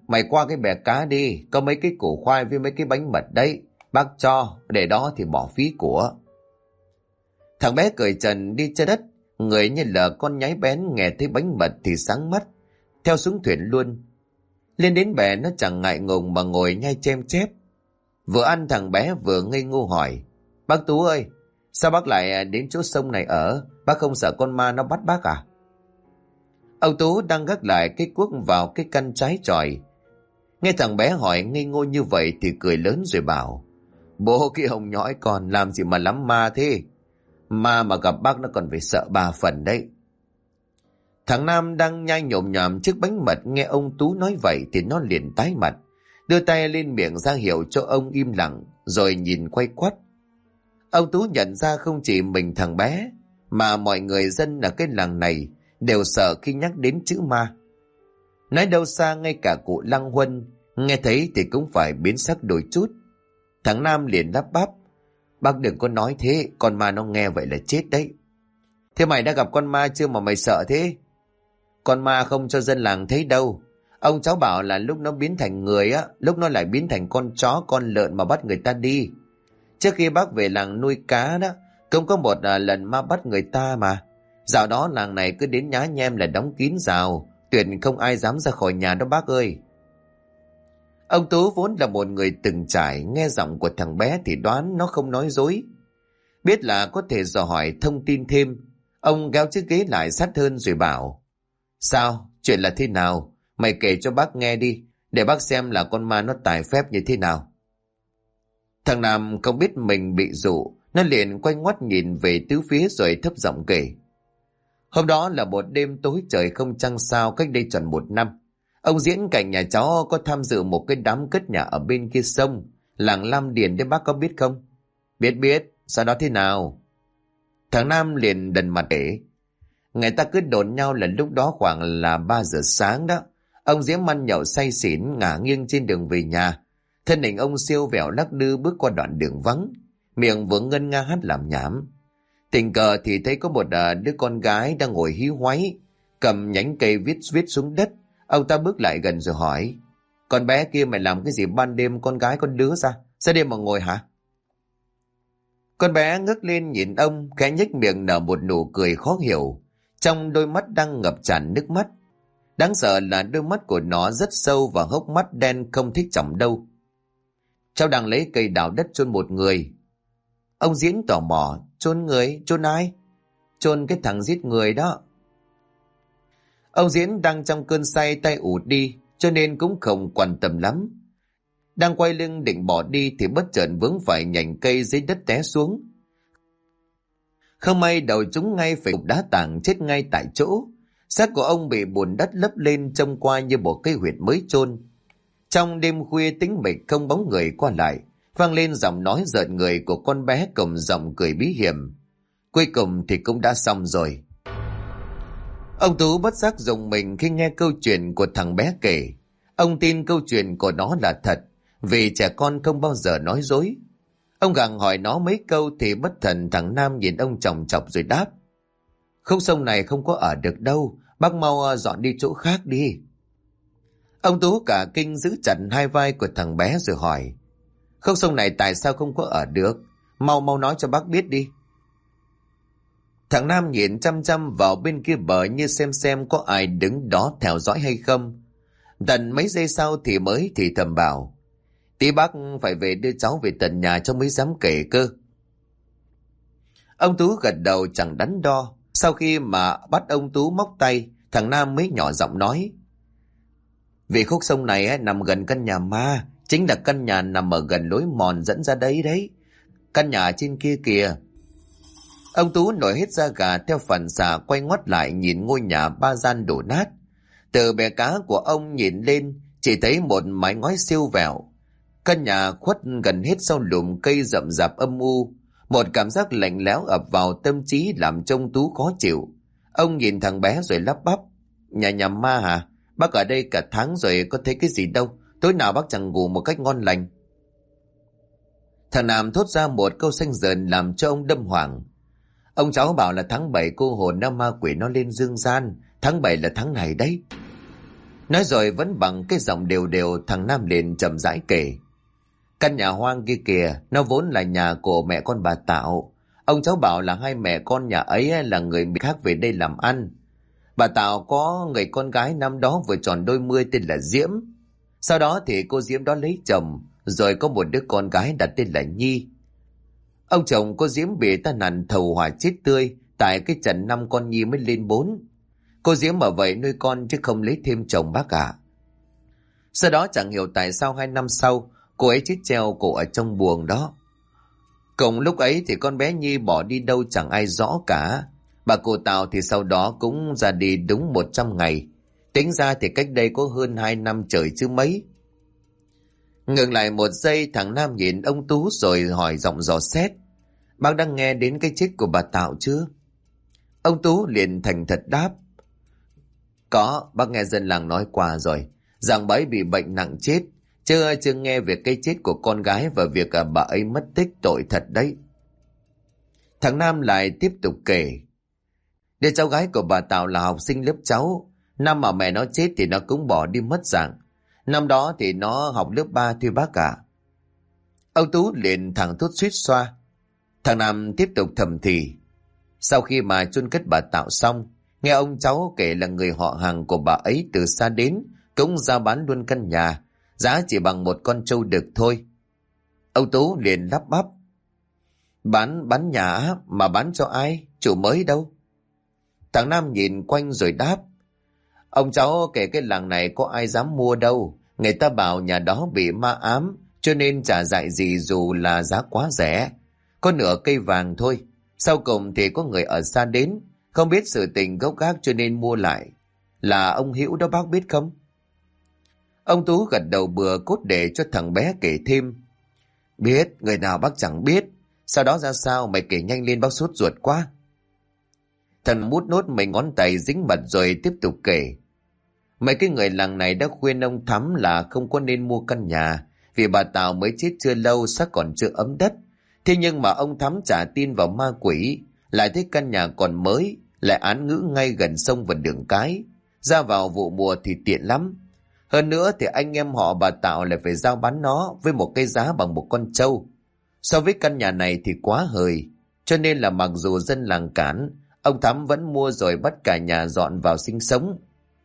Mày qua cái bè cá đi, có mấy cái củ khoai với mấy cái bánh mật đấy. Bác cho, để đó thì bỏ phí của. Thằng bé cởi trần đi trên đất, người như là con nhái bén nghe thấy bánh mật thì sáng mắt, theo xuống thuyền luôn. Lên đến bè nó chẳng ngại ngùng mà ngồi nhai chem chép. Vừa ăn thằng bé vừa ngây ngô hỏi: Bác Tú ơi, sao bác lại đến chỗ sông này ở? Bác không sợ con ma nó bắt bác à? Ông Tú đang gác lại cái cuốc vào cái căn trái chòi. Nghe thằng bé hỏi ngây ngô như vậy thì cười lớn rồi bảo: Bố cái ông nhõi con làm gì mà lắm ma thế? Ma mà gặp bác nó còn phải sợ 3 phần đấy. Thằng Nam đang nhai nhồm nhòm chiếc bánh mật nghe ông Tú nói vậy thì nó liền tái mặt, đưa tay lên miệng ra hiệu cho ông im lặng, rồi nhìn quay quắt. Ông Tú nhận ra không chỉ mình thằng bé, mà mọi người dân ở cái làng này đều sợ khi nhắc đến chữ ma. Nói đâu xa ngay cả cụ Lăng Huân nghe thấy thì cũng phải biến sắc đôi chút. Thằng Nam liền lắp bắp: Bác đừng có nói thế, con ma nó nghe vậy là chết đấy. Thế mày đã gặp con ma chưa mà mày sợ thế? Con ma không cho dân làng thấy đâu. Ông cháu bảo là lúc nó biến thành người á, lúc nó lại biến thành con chó con lợn mà bắt người ta đi. Trước khi bác về làng nuôi cá đó, cũng có một lần ma bắt người ta mà. Dạo đó làng này cứ đến nhá nhem là đóng kín rào, tuyệt không ai dám ra khỏi nhà đó bác ơi. Ông Tú vốn là một người từng trải, nghe giọng của thằng bé thì đoán nó không nói dối. Biết là có thể dò hỏi thông tin thêm, ông kéo chiếc ghế lại sát hơn rồi bảo: Sao? Chuyện là thế nào? Mày kể cho bác nghe đi, để bác xem là con ma nó tài phép như thế nào. Thằng Nam không biết mình bị dụ, nó liền quay ngoắt nhìn về tứ phía rồi thấp giọng kể. Hôm đó là một đêm tối trời không trăng sao cách đây tròn 1 năm. Ông Diễn cạnh nhà cháu có tham dự một cái đám cất nhà ở bên kia sông, làng Lam Điền đấy, bác có biết không? Biết, sau đó thế nào? Thằng Nam liền đần mặt để. Người ta cứ đồn nhau là lúc đó khoảng là 3 giờ sáng đó. Ông Diễm ăn nhậu say xỉn ngả nghiêng trên đường về nhà. Thân hình ông siêu vẹo lắc lư bước qua đoạn đường vắng, miệng vừa ngân nga hát làm nhảm. Tình cờ thì thấy có một đứa con gái đang ngồi hí hoáy, cầm nhánh cây viết xuống đất. Ông ta bước lại gần rồi hỏi: Con bé kia mày làm cái gì ban đêm con gái con đứa ra đêm mà ngồi hả? Con bé ngước lên nhìn ông, khẽ nhếch miệng nở một nụ cười khó hiểu, trong đôi mắt đang ngập tràn nước mắt. Đáng sợ là đôi mắt của nó rất sâu và hốc mắt đen không thích chồng đâu. Cháu đang lấy cây đào đất chôn một người. Ông Diễn tò mò: Chôn người? Chôn ai? Chôn cái thằng giết người đó. Ông Diễn đang trong cơn say tay ù đi, cho nên cũng không quan tâm lắm. Đang quay lưng định bỏ đi thì bất chợt vướng phải nhành cây dưới đất té xuống. Không may đầu trúng ngay phải cục đá tảng, chết ngay tại chỗ. Xác của ông bị bùn đất lấp lên, trông qua như một cái huyệt mới chôn. Trong đêm khuya tĩnh mịch không bóng người qua lại, vang lên giọng nói rợn người của con bé cùng giọng cười bí hiểm. Cuối cùng thì cũng đã xong rồi. Ông Tú bất giác rùng mình khi nghe câu chuyện của thằng bé kể. Ông tin câu chuyện của nó là thật, vì trẻ con không bao giờ nói dối. Ông gặng hỏi nó mấy câu thì bất thần thằng Nam nhìn ông chòng chọc rồi đáp: Khúc sông này không có ở được đâu, bác mau dọn đi chỗ khác đi. Ông Tú cả kinh giữ chặt hai vai của thằng bé rồi hỏi: Khúc sông này tại sao không có ở được? Mau nói cho bác biết đi. Thằng Nam nhìn chăm chăm vào bên kia bờ như xem có ai đứng đó theo dõi hay không. Tận mấy giây sau thì mới thì thầm bảo: Tí bác phải về đưa cháu về tận nhà cho mới dám kể cơ. Ông Tú gật đầu chẳng đắn đo. Sau khi mà bắt ông Tú móc tay, thằng Nam mới nhỏ giọng nói: Vì khúc sông này nằm gần căn nhà ma, chính là căn nhà nằm ở gần lối mòn dẫn ra đấy đấy. Căn nhà trên kia kìa. Ông Tú nổi hết da gà, theo phản xạ quay ngoắt lại nhìn ngôi nhà 3 gian đổ nát. Từ bè cá của ông nhìn lên chỉ thấy một mái ngói siêu vẹo. Căn nhà khuất gần hết sau lùm cây rậm rạp âm u. Một cảm giác lạnh lẽo ập vào tâm trí làm cho ông Tú khó chịu. Ông nhìn thằng bé rồi lắp bắp: Nhà ma hả? Bác ở đây cả tháng rồi có thấy cái gì đâu. Tối nào bác chẳng ngủ một cách ngon lành. Thằng Nam thốt ra một câu xanh dờn làm cho ông đâm hoảng. Ông cháu bảo là tháng 7 cô hồn ma quỷ nó lên dương gian. Tháng 7 là tháng này đấy. Nói rồi vẫn bằng cái giọng đều đều, thằng Nam liền chậm rãi kể. Căn nhà hoang kia kìa, nó vốn là nhà của mẹ con bà Tạo. Ông cháu bảo là hai mẹ con nhà ấy là người khác về đây làm ăn. Bà Tạo có người con gái năm đó vừa tròn đôi mươi tên là Diễm. Sau đó thì cô Diễm đó lấy chồng, rồi có một đứa con gái đặt tên là Nhi. Ông chồng cô Diễm bị tai nạn thầu hỏa chết tươi, tại cái trận 5 con Nhi mới lên 4. Cô Diễm ở vậy nuôi con chứ không lấy thêm chồng bác ạ. Sau đó chẳng hiểu tại sao 2 năm sau, cô ấy chết treo cổ ở trong buồng đó. Cùng lúc ấy thì con bé Nhi bỏ đi đâu chẳng ai rõ cả. Bà cụ Tào thì sau đó cũng ra đi đúng 100 ngày. Tính ra thì cách đây có hơn 2 năm trời chứ mấy. Ngừng lại một giây, thằng Nam nhìn ông Tú rồi hỏi giọng dò xét. Bác đang nghe đến cái chết của bà Tào chưa? Ông Tú liền thành thật đáp. Có, bác nghe dân làng nói qua rồi. Rằng bà ấy bị bệnh nặng chết. Chưa nghe về cái chết của con gái và việc bà ấy mất tích, tội thật đấy. Thằng Nam lại tiếp tục kể. Đứa cháu gái của bà Tào là học sinh lớp cháu. Năm mà mẹ nó chết thì nó cũng bỏ đi mất dạng. Năm đó thì nó học lớp 3 thôi bác ạ. Ông Tú liền thẳng thốt suýt xoa. Thằng Nam tiếp tục thầm thì. Sau khi mà chôn cất bà Tào xong, nghe ông cháu kể là người họ hàng của bà ấy từ xa đến cũng ra bán luôn căn nhà, giá chỉ bằng một con trâu đực thôi. Ông Tú liền lắp bắp. Bán nhà mà bán cho ai? Chủ mới đâu? Thằng Nam nhìn quanh rồi đáp. Ông cháu kể cái làng này có ai dám mua đâu. Người ta bảo nhà đó bị ma ám, cho nên chả dại gì dù là giá quá rẻ. Có nửa cây vàng thôi. Sau cùng thì có người ở xa đến, không biết sự tình gốc gác cho nên mua lại. Là ông Hữu đó bác biết không? Ông Tú gật đầu bừa cốt để cho thằng bé kể thêm. Biết, người nào bác chẳng biết. Sau đó ra sao mày kể nhanh lên, bác sốt ruột quá. Thằng mút nốt mấy ngón tay dính mật rồi tiếp tục kể. Mấy cái người làng này đã khuyên ông Thắm là không có nên mua căn nhà, vì bà Tào mới chết chưa lâu, xác còn chưa ấm đất. Thế nhưng mà ông Thắm chả tin vào ma quỷ, lại thấy căn nhà còn mới, lại án ngữ ngay gần sông và đường cái, ra vào vụ mùa thì tiện lắm. Hơn nữa thì anh em họ bà Tào lại phải giao bán nó với một cái giá bằng một con trâu. So với căn nhà này thì quá hời, cho nên là mặc dù dân làng cản, ông Thắm vẫn mua rồi bắt cả nhà dọn vào sinh sống.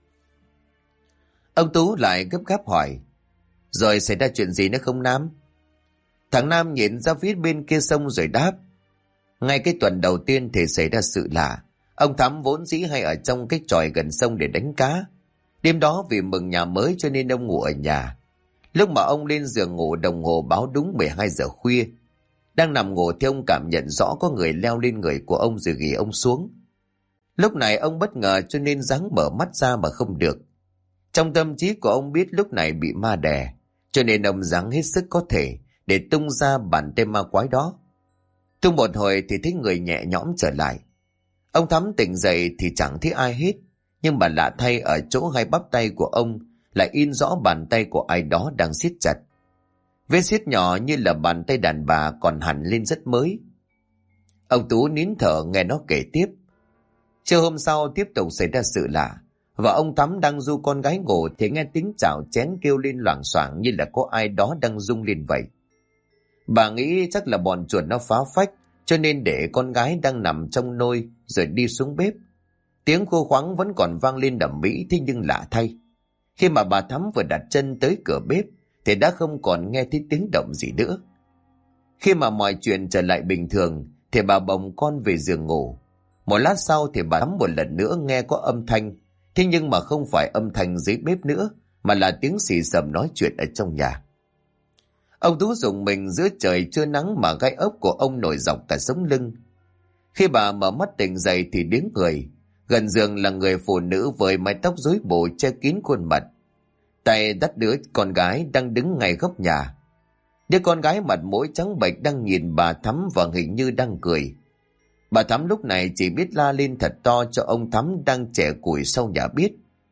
Ông Tú lại gấp gáp hỏi. Rồi xảy ra chuyện gì nữa không Nam? Thằng Nam nhìn ra phía bên kia sông rồi đáp. Ngay cái tuần đầu tiên thì xảy ra sự lạ. Ông Thắm vốn dĩ hay ở trong cái chòi gần sông để đánh cá. Đêm đó vì mừng nhà mới cho nên ông ngủ ở nhà. Lúc mà ông lên giường ngủ, đồng hồ báo đúng 12 giờ khuya. Đang nằm ngủ thì ông cảm nhận rõ có người leo lên người của ông rồi ghì ông xuống. Lúc này ông bất ngờ cho nên ráng mở mắt ra mà không được. Trong tâm trí của ông biết lúc này bị ma đè, cho nên ông ráng hết sức có thể để tung ra bàn tay ma quái đó. Tung một hồi thì thấy người nhẹ nhõm trở lại. Ông Thắm tỉnh dậy thì chẳng thấy ai hết, nhưng mà lạ thay ở chỗ hai bắp tay của ông lại in rõ bàn tay của ai đó đang siết chặt. Vết siết nhỏ như là bàn tay đàn bà còn hẳn lên rất mới. Ông Tú nín thở nghe nó kể tiếp. Trưa hôm sau tiếp tục xảy ra sự lạ. Và ông Thắm đang du con gái ngủ thì nghe tiếng chảo chén kêu lên loảng xoảng như là có ai đó đang rung lên vậy. Bà nghĩ chắc là bọn chuột nó phá phách, cho nên để con gái đang nằm trong nôi rồi đi xuống bếp. Tiếng khô khoắng vẫn còn vang lên đầm mỹ, thế nhưng lạ thay, khi mà bà Thắm vừa đặt chân tới cửa bếp thì đã không còn nghe thấy tiếng động gì nữa. Khi mà mọi chuyện trở lại bình thường thì bà bồng con về giường ngủ. Một lát sau thì bà Thắm một lần nữa nghe có âm thanh, thế nhưng mà không phải âm thanh dưới bếp nữa, mà là tiếng xì xầm nói chuyện ở trong nhà. Ông Tú rùng mình, giữa trời trưa nắng mà gai ốc của ông nổi dọc cả sống lưng. Khi bà mở mắt tỉnh dậy thì đứng người. Gần giường là người phụ nữ với mái tóc rối bù che kín khuôn mặt. Tay dắt đứa con gái đang đứng ngay góc nhà. Đứa con gái mặt mũi trắng bệch đang nhìn bà Thắm và hình như đang cười. Bà Thắm lúc này chỉ biết la lên thật to cho ông Thắm đang chẻ củi sau nhà biết.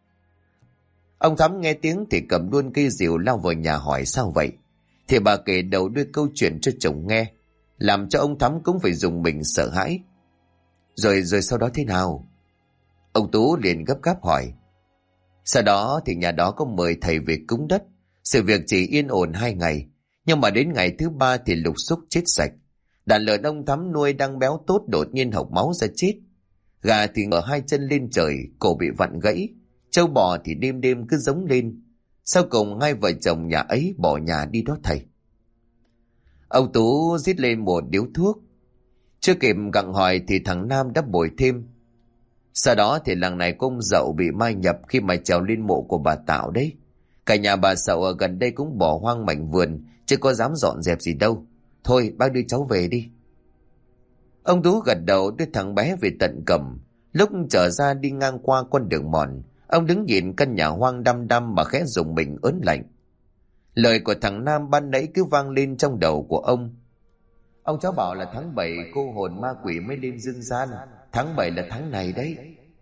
Ông Thắm nghe tiếng thì cầm luôn cây rìu lao vào nhà hỏi sao vậy. Thì bà kể đầu đuôi câu chuyện cho chồng nghe, làm cho ông Thắm cũng phải dùng mình sợ hãi. Rồi sau đó thế nào? Ông Tú liền gấp gáp hỏi. Sau đó thì nhà đó có mời thầy về cúng đất. Sự việc chỉ yên ổn 2 ngày, nhưng mà đến ngày thứ 3 thì lục xúc chết sạch. Đàn lợn ông Thắm nuôi đang béo tốt đột nhiên hộc máu ra chết. Gà thì ngửa 2 chân lên trời, cổ bị vặn gãy. Trâu bò thì đêm đêm cứ giống lên. Sau cùng 2 vợ chồng nhà ấy bỏ nhà đi đó thầy. Ông Tú rít lên một điếu thuốc. Chưa kịp gặng hỏi thì thằng Nam đã bồi thêm. Sau đó thì làng này có ông Dậu bị mai nhập khi mà trèo lên mộ của bà Tạo đấy. Cả nhà bà Sậu ở gần đây cũng bỏ hoang mảnh vườn, chứ có dám dọn dẹp gì đâu. Thôi bác đưa cháu về đi. Ông Tú gật đầu đưa thằng bé về tận Cẩm. Lúc trở ra đi ngang qua con đường mòn, ông đứng nhìn căn nhà hoang đăm đăm mà khẽ rùng mình ớn lạnh. Lời của thằng Nam ban nãy cứ vang lên trong đầu của ông. Ông cháu bảo là tháng 7 cô hồn ma quỷ mới lên dương gian. Tháng 7 là tháng này đấy.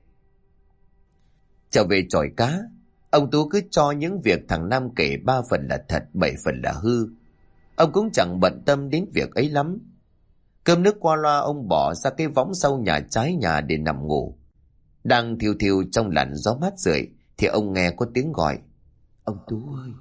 Trở về chòi cá, ông Tú cứ cho những việc thằng Nam kể 3 phần là thật, 7 phần là hư. Ông cũng chẳng bận tâm đến việc ấy lắm. Cơm nước qua loa, ông bỏ ra cái võng sau nhà trái nhà để nằm ngủ. Đang thiêu thiêu trong làn gió mát rượi thì ông nghe có tiếng gọi. Ông Tú ơi!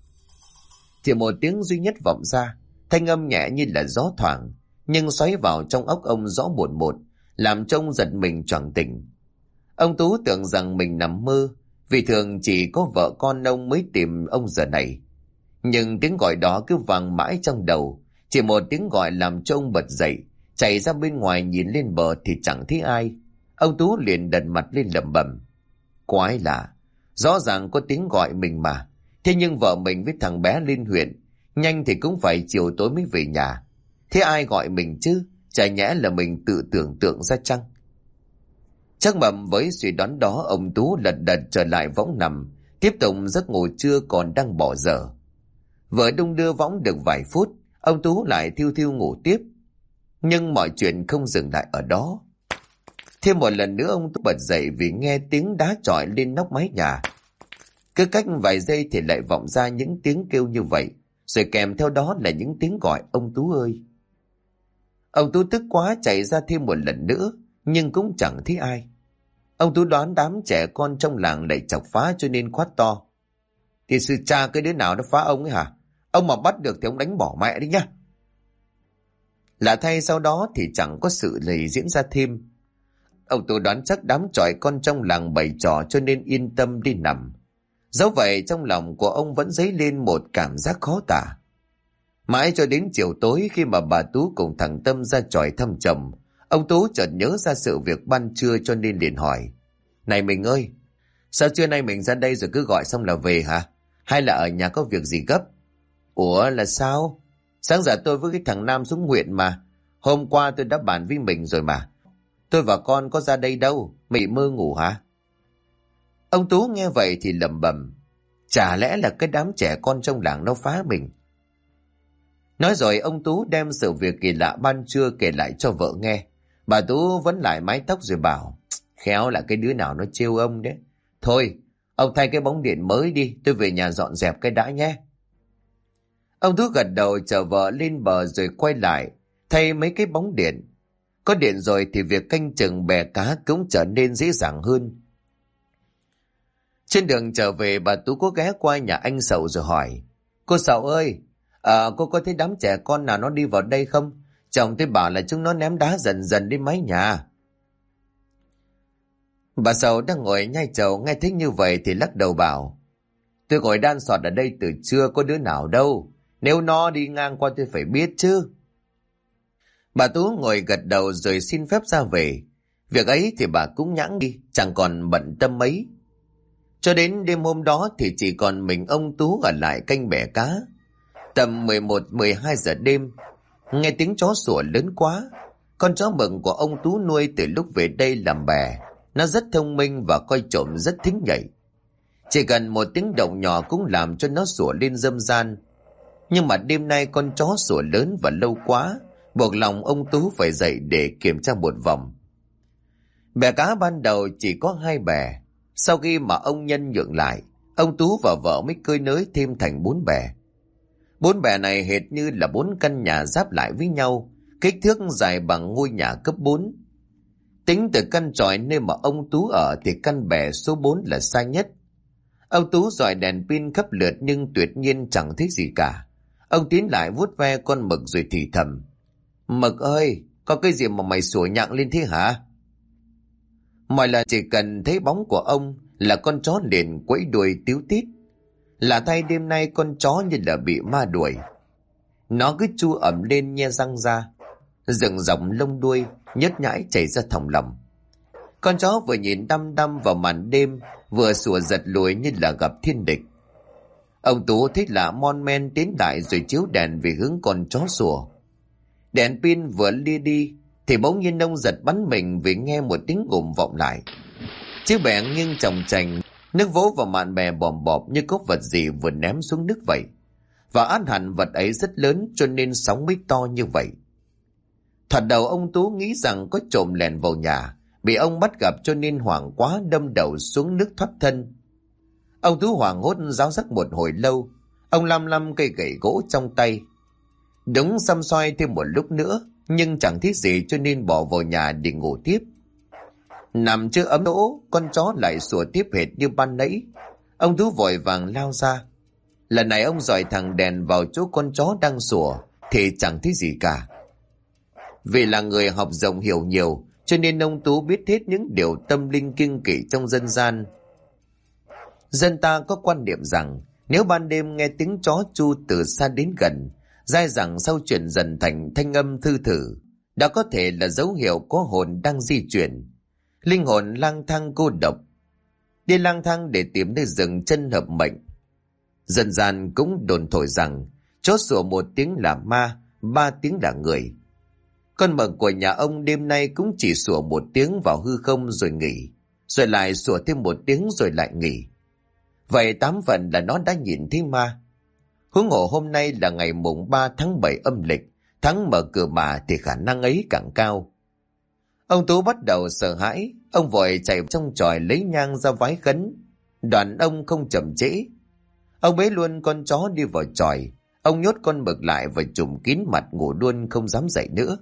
Chỉ một tiếng duy nhất vọng ra, thanh âm nhẹ như là gió thoảng, nhưng xoáy vào trong óc ông rõ một một, làm cho ông giật mình choàng tỉnh. Ông Tú tưởng rằng mình nằm mơ, vì thường chỉ có vợ con ông mới tìm ông giờ này. Nhưng tiếng gọi đó cứ vang mãi trong đầu. Chỉ một tiếng gọi làm cho ông bật dậy, chạy ra bên ngoài nhìn lên bờ thì chẳng thấy ai. Ông Tú liền đần mặt lên lẩm bẩm. Quái lạ, rõ ràng có tiếng gọi mình mà. Thế nhưng vợ mình với thằng bé lên huyện, nhanh thì cũng phải chiều tối mới về nhà. Thế ai gọi mình chứ? Chả nhẽ là mình tự tưởng tượng ra chăng? Chắc mầm với suy đoán đó, ông Tú lật đật trở lại võng nằm, tiếp tục giấc ngủ trưa còn đang bỏ dở. Vừa đung đưa võng được vài phút, ông Tú lại thiêu thiêu ngủ tiếp. Nhưng mọi chuyện không dừng lại ở đó. Thêm một lần nữa ông Tú bật dậy vì nghe tiếng đá chọi lên nóc mái nhà. Cứ cách vài giây thì lại vọng ra những tiếng kêu như vậy, rồi kèm theo đó là những tiếng gọi ông Tú ơi. Ông Tú tức quá chạy ra thêm một lần nữa, nhưng cũng chẳng thấy ai. Ông Tú đoán đám trẻ con trong làng lại chọc phá cho nên quát to. Thì sư cha cái đứa nào nó phá ông ấy hả? Ông mà bắt được thì ông đánh bỏ mẹ đi nhá. Lạ thay sau đó thì chẳng có sự gì diễn ra thêm. Ông Tú đoán chắc đám chọi con trong làng bày trò cho nên yên tâm đi nằm. Dẫu vậy trong lòng của ông vẫn dấy lên một cảm giác khó tả. Mãi cho đến chiều tối khi mà bà Tú cùng thằng Tâm ra chòi thăm chồng, ông Tú chợt nhớ ra sự việc ban trưa cho nên liền hỏi. Này mình ơi, sao trưa nay mình ra đây rồi cứ gọi xong là về hả? Hay là ở nhà có việc gì gấp? Ủa là sao? Sáng giờ tôi với cái thằng Nam xuống huyện mà. Hôm qua tôi đã bàn với mình rồi mà. Tôi và con có ra đây đâu, mị mơ ngủ hả? Ông Tú nghe vậy thì lẩm bẩm. Chả lẽ là cái đám trẻ con trong làng nó phá mình? Nói rồi ông Tú đem sự việc kỳ lạ ban trưa kể lại cho vợ nghe. Bà Tú vẫn lại mái tóc rồi bảo. Khéo là cái đứa nào nó trêu ông đấy. Thôi, ông thay cái bóng điện mới đi, tôi về nhà dọn dẹp cái đã nhé. Ông Tú gật đầu chở vợ lên bờ rồi quay lại, thay mấy cái bóng điện. Có điện rồi thì việc canh chừng bè cá cũng trở nên dễ dàng hơn. Trên đường trở về, bà Tú có ghé qua nhà anh Sậu rồi hỏi. Cô Sậu ơi, cô có thấy đám trẻ con nào nó đi vào đây không? Chồng tôi bảo là chúng nó ném đá dần dần đến mái nhà. Bà Sậu đang ngồi nhai trầu nghe thấy như vậy thì lắc đầu bảo. Tôi ngồi đan sọt ở đây từ trưa, có đứa nào đâu. Nếu nó đi ngang qua tôi phải biết chứ. Bà Tú ngồi gật đầu rồi xin phép ra về. Việc ấy thì bà cũng nhãng đi, chẳng còn bận tâm mấy. Cho đến đêm hôm đó thì chỉ còn mình ông Tú ở lại canh bè cá. Tầm 11-12 giờ đêm, nghe tiếng chó sủa lớn quá. Con chó mừng của ông Tú nuôi từ lúc về đây làm bè. Nó rất thông minh và coi trộm rất thính nhạy. Chỉ cần một tiếng động nhỏ cũng làm cho nó sủa lên râm ran. Nhưng mà đêm nay con chó sủa lớn và lâu quá, buộc lòng ông Tú phải dậy để kiểm tra một vòng. Bè cá ban đầu chỉ có 2 bè. Sau khi mà ông Nhân nhượng lại, ông Tú và vợ mới cơi nới thêm thành 4 bè. 4 bè này hệt như là 4 căn nhà giáp lại với nhau, kích thước dài bằng ngôi nhà cấp 4. Tính từ căn chòi nơi mà ông Tú ở thì căn bè số 4 là xa nhất. Ông Tú dọi đèn pin khắp lượt nhưng tuyệt nhiên chẳng thấy gì cả. Ông tiến lại vuốt ve con mực rồi thì thầm: Mực ơi, có cái gì mà mày sủa nhặng lên thế hả? Mọi lần chỉ cần thấy bóng của ông là con chó liền quẫy đuôi tíu tít. Lạ thay đêm nay con chó như là bị ma đuổi. Nó cứ chu ẩm lên nhe răng ra, dựng rộng lông đuôi, nhớt nhãi chảy ra thòng lòng. Con chó vừa nhìn đăm đăm vào màn đêm, vừa sủa giật lùi như là gặp thiên địch. Ông Tú thấy lạ mon men tiến lại rồi chiếu đèn về hướng con chó sủa. Đèn pin vừa lia đi thì bỗng nhiên ông giật bắn mình vì nghe một tiếng ồn vọng lại. Chiếc bè nghiêng chồng chành, nước vỗ vào mạn bè bòm bọp như có vật gì vừa ném xuống nước vậy. Và ắt hẳn vật ấy rất lớn cho nên sóng mới to như vậy. Thoạt đầu ông Tú nghĩ rằng có trộm lèn vào nhà, bị ông bắt gặp cho nên hoảng quá đâm đầu xuống nước thoát thân. Ông Tú hoảng hốt ráo rắc một hồi lâu. Ông lăm lăm cây gậy gỗ trong tay, đứng xăm xoay thêm một lúc nữa nhưng chẳng thấy gì cho nên bỏ vào nhà để ngủ tiếp. Nằm chưa ấm đỗ, con chó lại sủa tiếp hệt như ban nãy. Ông Tú vội vàng lao ra. Lần này ông dọi thẳng đèn vào chỗ con chó đang sủa thì chẳng thấy gì cả. Vì là người học rộng hiểu nhiều cho nên ông Tú biết hết những điều tâm linh kinh kỵ trong dân gian. Dân ta có quan niệm rằng nếu ban đêm nghe tiếng chó chu từ xa đến gần, dai rằng sau chuyển dần thành thanh âm thư thử, đó có thể là dấu hiệu có hồn đang di chuyển. Linh hồn lang thang cô độc, đi lang thang để tìm nơi dừng chân hợp mệnh. Dân gian cũng đồn thổi rằng chó sủa một tiếng là ma, 3 tiếng là người. Con mực của nhà ông đêm nay cũng chỉ sủa một tiếng vào hư không rồi nghỉ, rồi lại sủa thêm một tiếng rồi lại nghỉ. Vậy 8 phần là nó đã nhìn thấy ma. Huống hồ hôm nay là ngày mùng 3 tháng 7 âm lịch, tháng mở cửa mà thì khả năng ấy càng cao. Ông Tú bắt đầu sợ hãi, ông vội chạy trong chòi lấy nhang ra vái khấn. Đoạn ông không chậm trễ, ông bế luôn con chó đi vào chòi. Ông nhốt con mực lại và trùm kín mặt ngủ luôn không dám dậy nữa.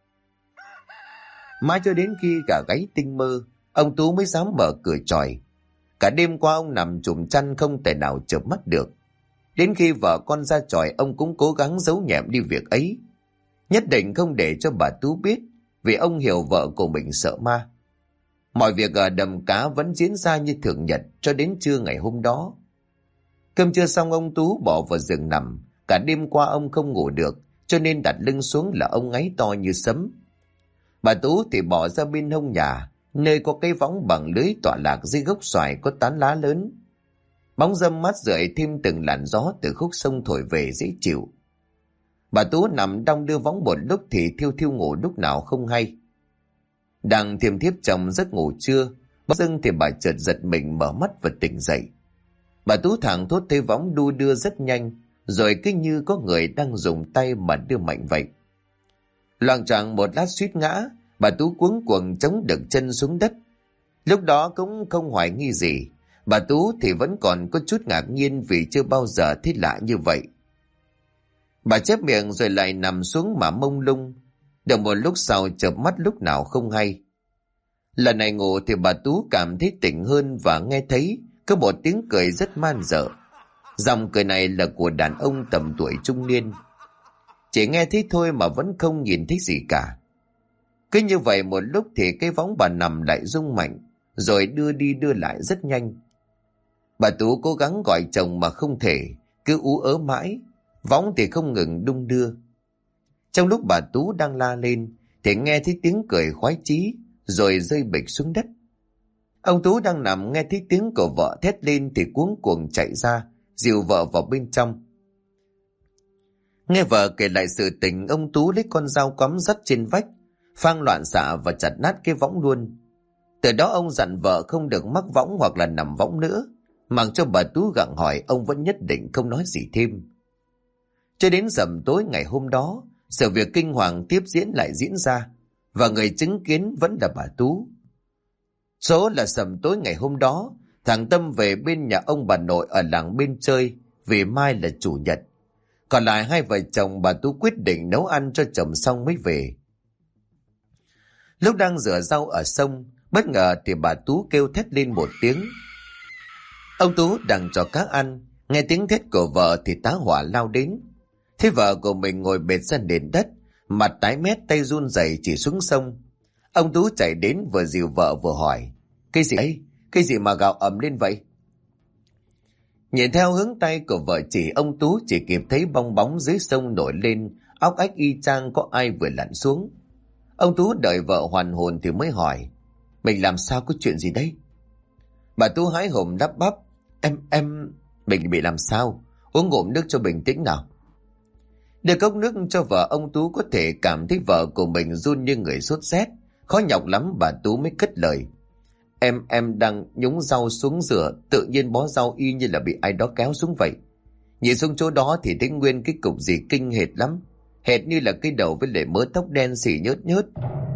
Mãi cho đến khi cả gáy tinh mơ, ông Tú mới dám mở cửa chòi. Cả đêm qua ông nằm trùm chăn không thể nào chợp mắt được. Đến khi vợ con ra chòi, ông cũng cố gắng giấu nhẹm đi việc ấy. Nhất định không để cho bà Tú biết, vì ông hiểu vợ của mình sợ ma. Mọi việc ở đầm cá vẫn diễn ra như thường nhật cho đến trưa ngày hôm đó. Cơm trưa xong ông Tú bỏ vào giường nằm. Cả đêm qua ông không ngủ được cho nên đặt lưng xuống là ông ngáy to như sấm. Bà Tú thì bỏ ra bên hông nhà, nơi có cây võng bằng lưới tọa lạc dưới gốc xoài có tán lá lớn. Bóng râm mát rượi thêm từng làn gió từ khúc sông thổi về dễ chịu. Bà Tú nằm đong đưa võng một lúc thì thiêu thiêu ngủ lúc nào không hay. Đang thiêm thiếp trong giấc ngủ trưa, bỗng dưng thì bà chợt giật mình mở mắt và tỉnh dậy. Bà Tú thảng thốt thấy võng đu đưa rất nhanh, rồi cứ như có người đang dùng tay mà đưa mạnh vậy. Loạng choạng một lát suýt ngã, bà Tú cuống cuồng chống được chân xuống đất. Lúc đó cũng không hoài nghi gì, bà Tú thì vẫn còn có chút ngạc nhiên vì chưa bao giờ thấy lạ như vậy. Bà chép miệng rồi lại nằm xuống mà mông lung. Được một lúc sau chợp mắt lúc nào không hay. Lần này ngủ thì bà Tú cảm thấy tỉnh hơn và nghe thấy có một tiếng cười rất man dợ. Dòng cười này là của đàn ông tầm tuổi trung niên. Chỉ nghe thấy thôi mà vẫn không nhìn thấy gì cả. Cứ như vậy một lúc thì cái võng bà nằm lại rung mạnh, rồi đưa đi đưa lại rất nhanh. Bà Tú cố gắng gọi chồng mà không thể, cứ ú ớ mãi, võng thì không ngừng đung đưa. Trong lúc bà Tú đang la lên thì nghe thấy tiếng cười khoái chí, rồi rơi bịch xuống đất. Ông Tú đang nằm nghe thấy tiếng của vợ thét lên thì cuống cuồng chạy ra, dìu vợ vào bên trong. Nghe vợ kể lại sự tình, ông Tú lấy con dao cắm dắt trên vách, phang loạn xạ và chặt nát cái võng luôn. Từ đó ông dặn vợ không được mắc võng hoặc là nằm võng nữa, mặc cho bà Tú gặng hỏi ông vẫn nhất định không nói gì thêm. Cho đến rằm tối ngày hôm đó, sự việc kinh hoàng tiếp diễn lại diễn ra, và người chứng kiến vẫn là bà Tú. Số là sầm tối ngày hôm đó, thằng Tâm về bên nhà ông bà nội ở làng bên chơi vì mai là chủ nhật. Còn lại hai vợ chồng bà Tú quyết định nấu ăn cho chồng xong mới về. Lúc đang rửa rau ở sông, bất ngờ thì bà Tú kêu thét lên một tiếng. Ông Tú đang cho cá ăn, nghe tiếng thét của vợ thì tá hỏa lao đến. Thấy vợ của mình ngồi bệt ra nền đất, mặt tái mét, tay run rẩy chỉ xuống sông. Ông Tú chạy đến vừa dìu vợ vừa hỏi: cái gì ấy? Cái gì mà gào ầm lên vậy? Nhìn theo hướng tay của vợ chỉ, ông Tú chỉ kịp thấy bong bóng dưới sông nổi lên, óc ách y chang có ai vừa lặn xuống. Ông Tú đợi vợ hoàn hồn thì mới hỏi: mình làm sao, có chuyện gì đấy? Bà Tú hái hùng đáp bắp: mình bị làm sao? Uống ngụm nước cho bình tĩnh nào. Đưa cốc nước cho vợ, ông Tú có thể cảm thấy vợ của mình run như người sốt rét. Khó nhọc lắm bà Tú mới cất lời: Em đang nhúng rau xuống rửa, tự nhiên bó rau y như là bị ai đó kéo xuống vậy. Nhìn xuống chỗ đó thì thấy nguyên cái cục gì kinh hệt lắm, hệt như là cái đầu với lại mớ tóc đen xì nhớt nhớt.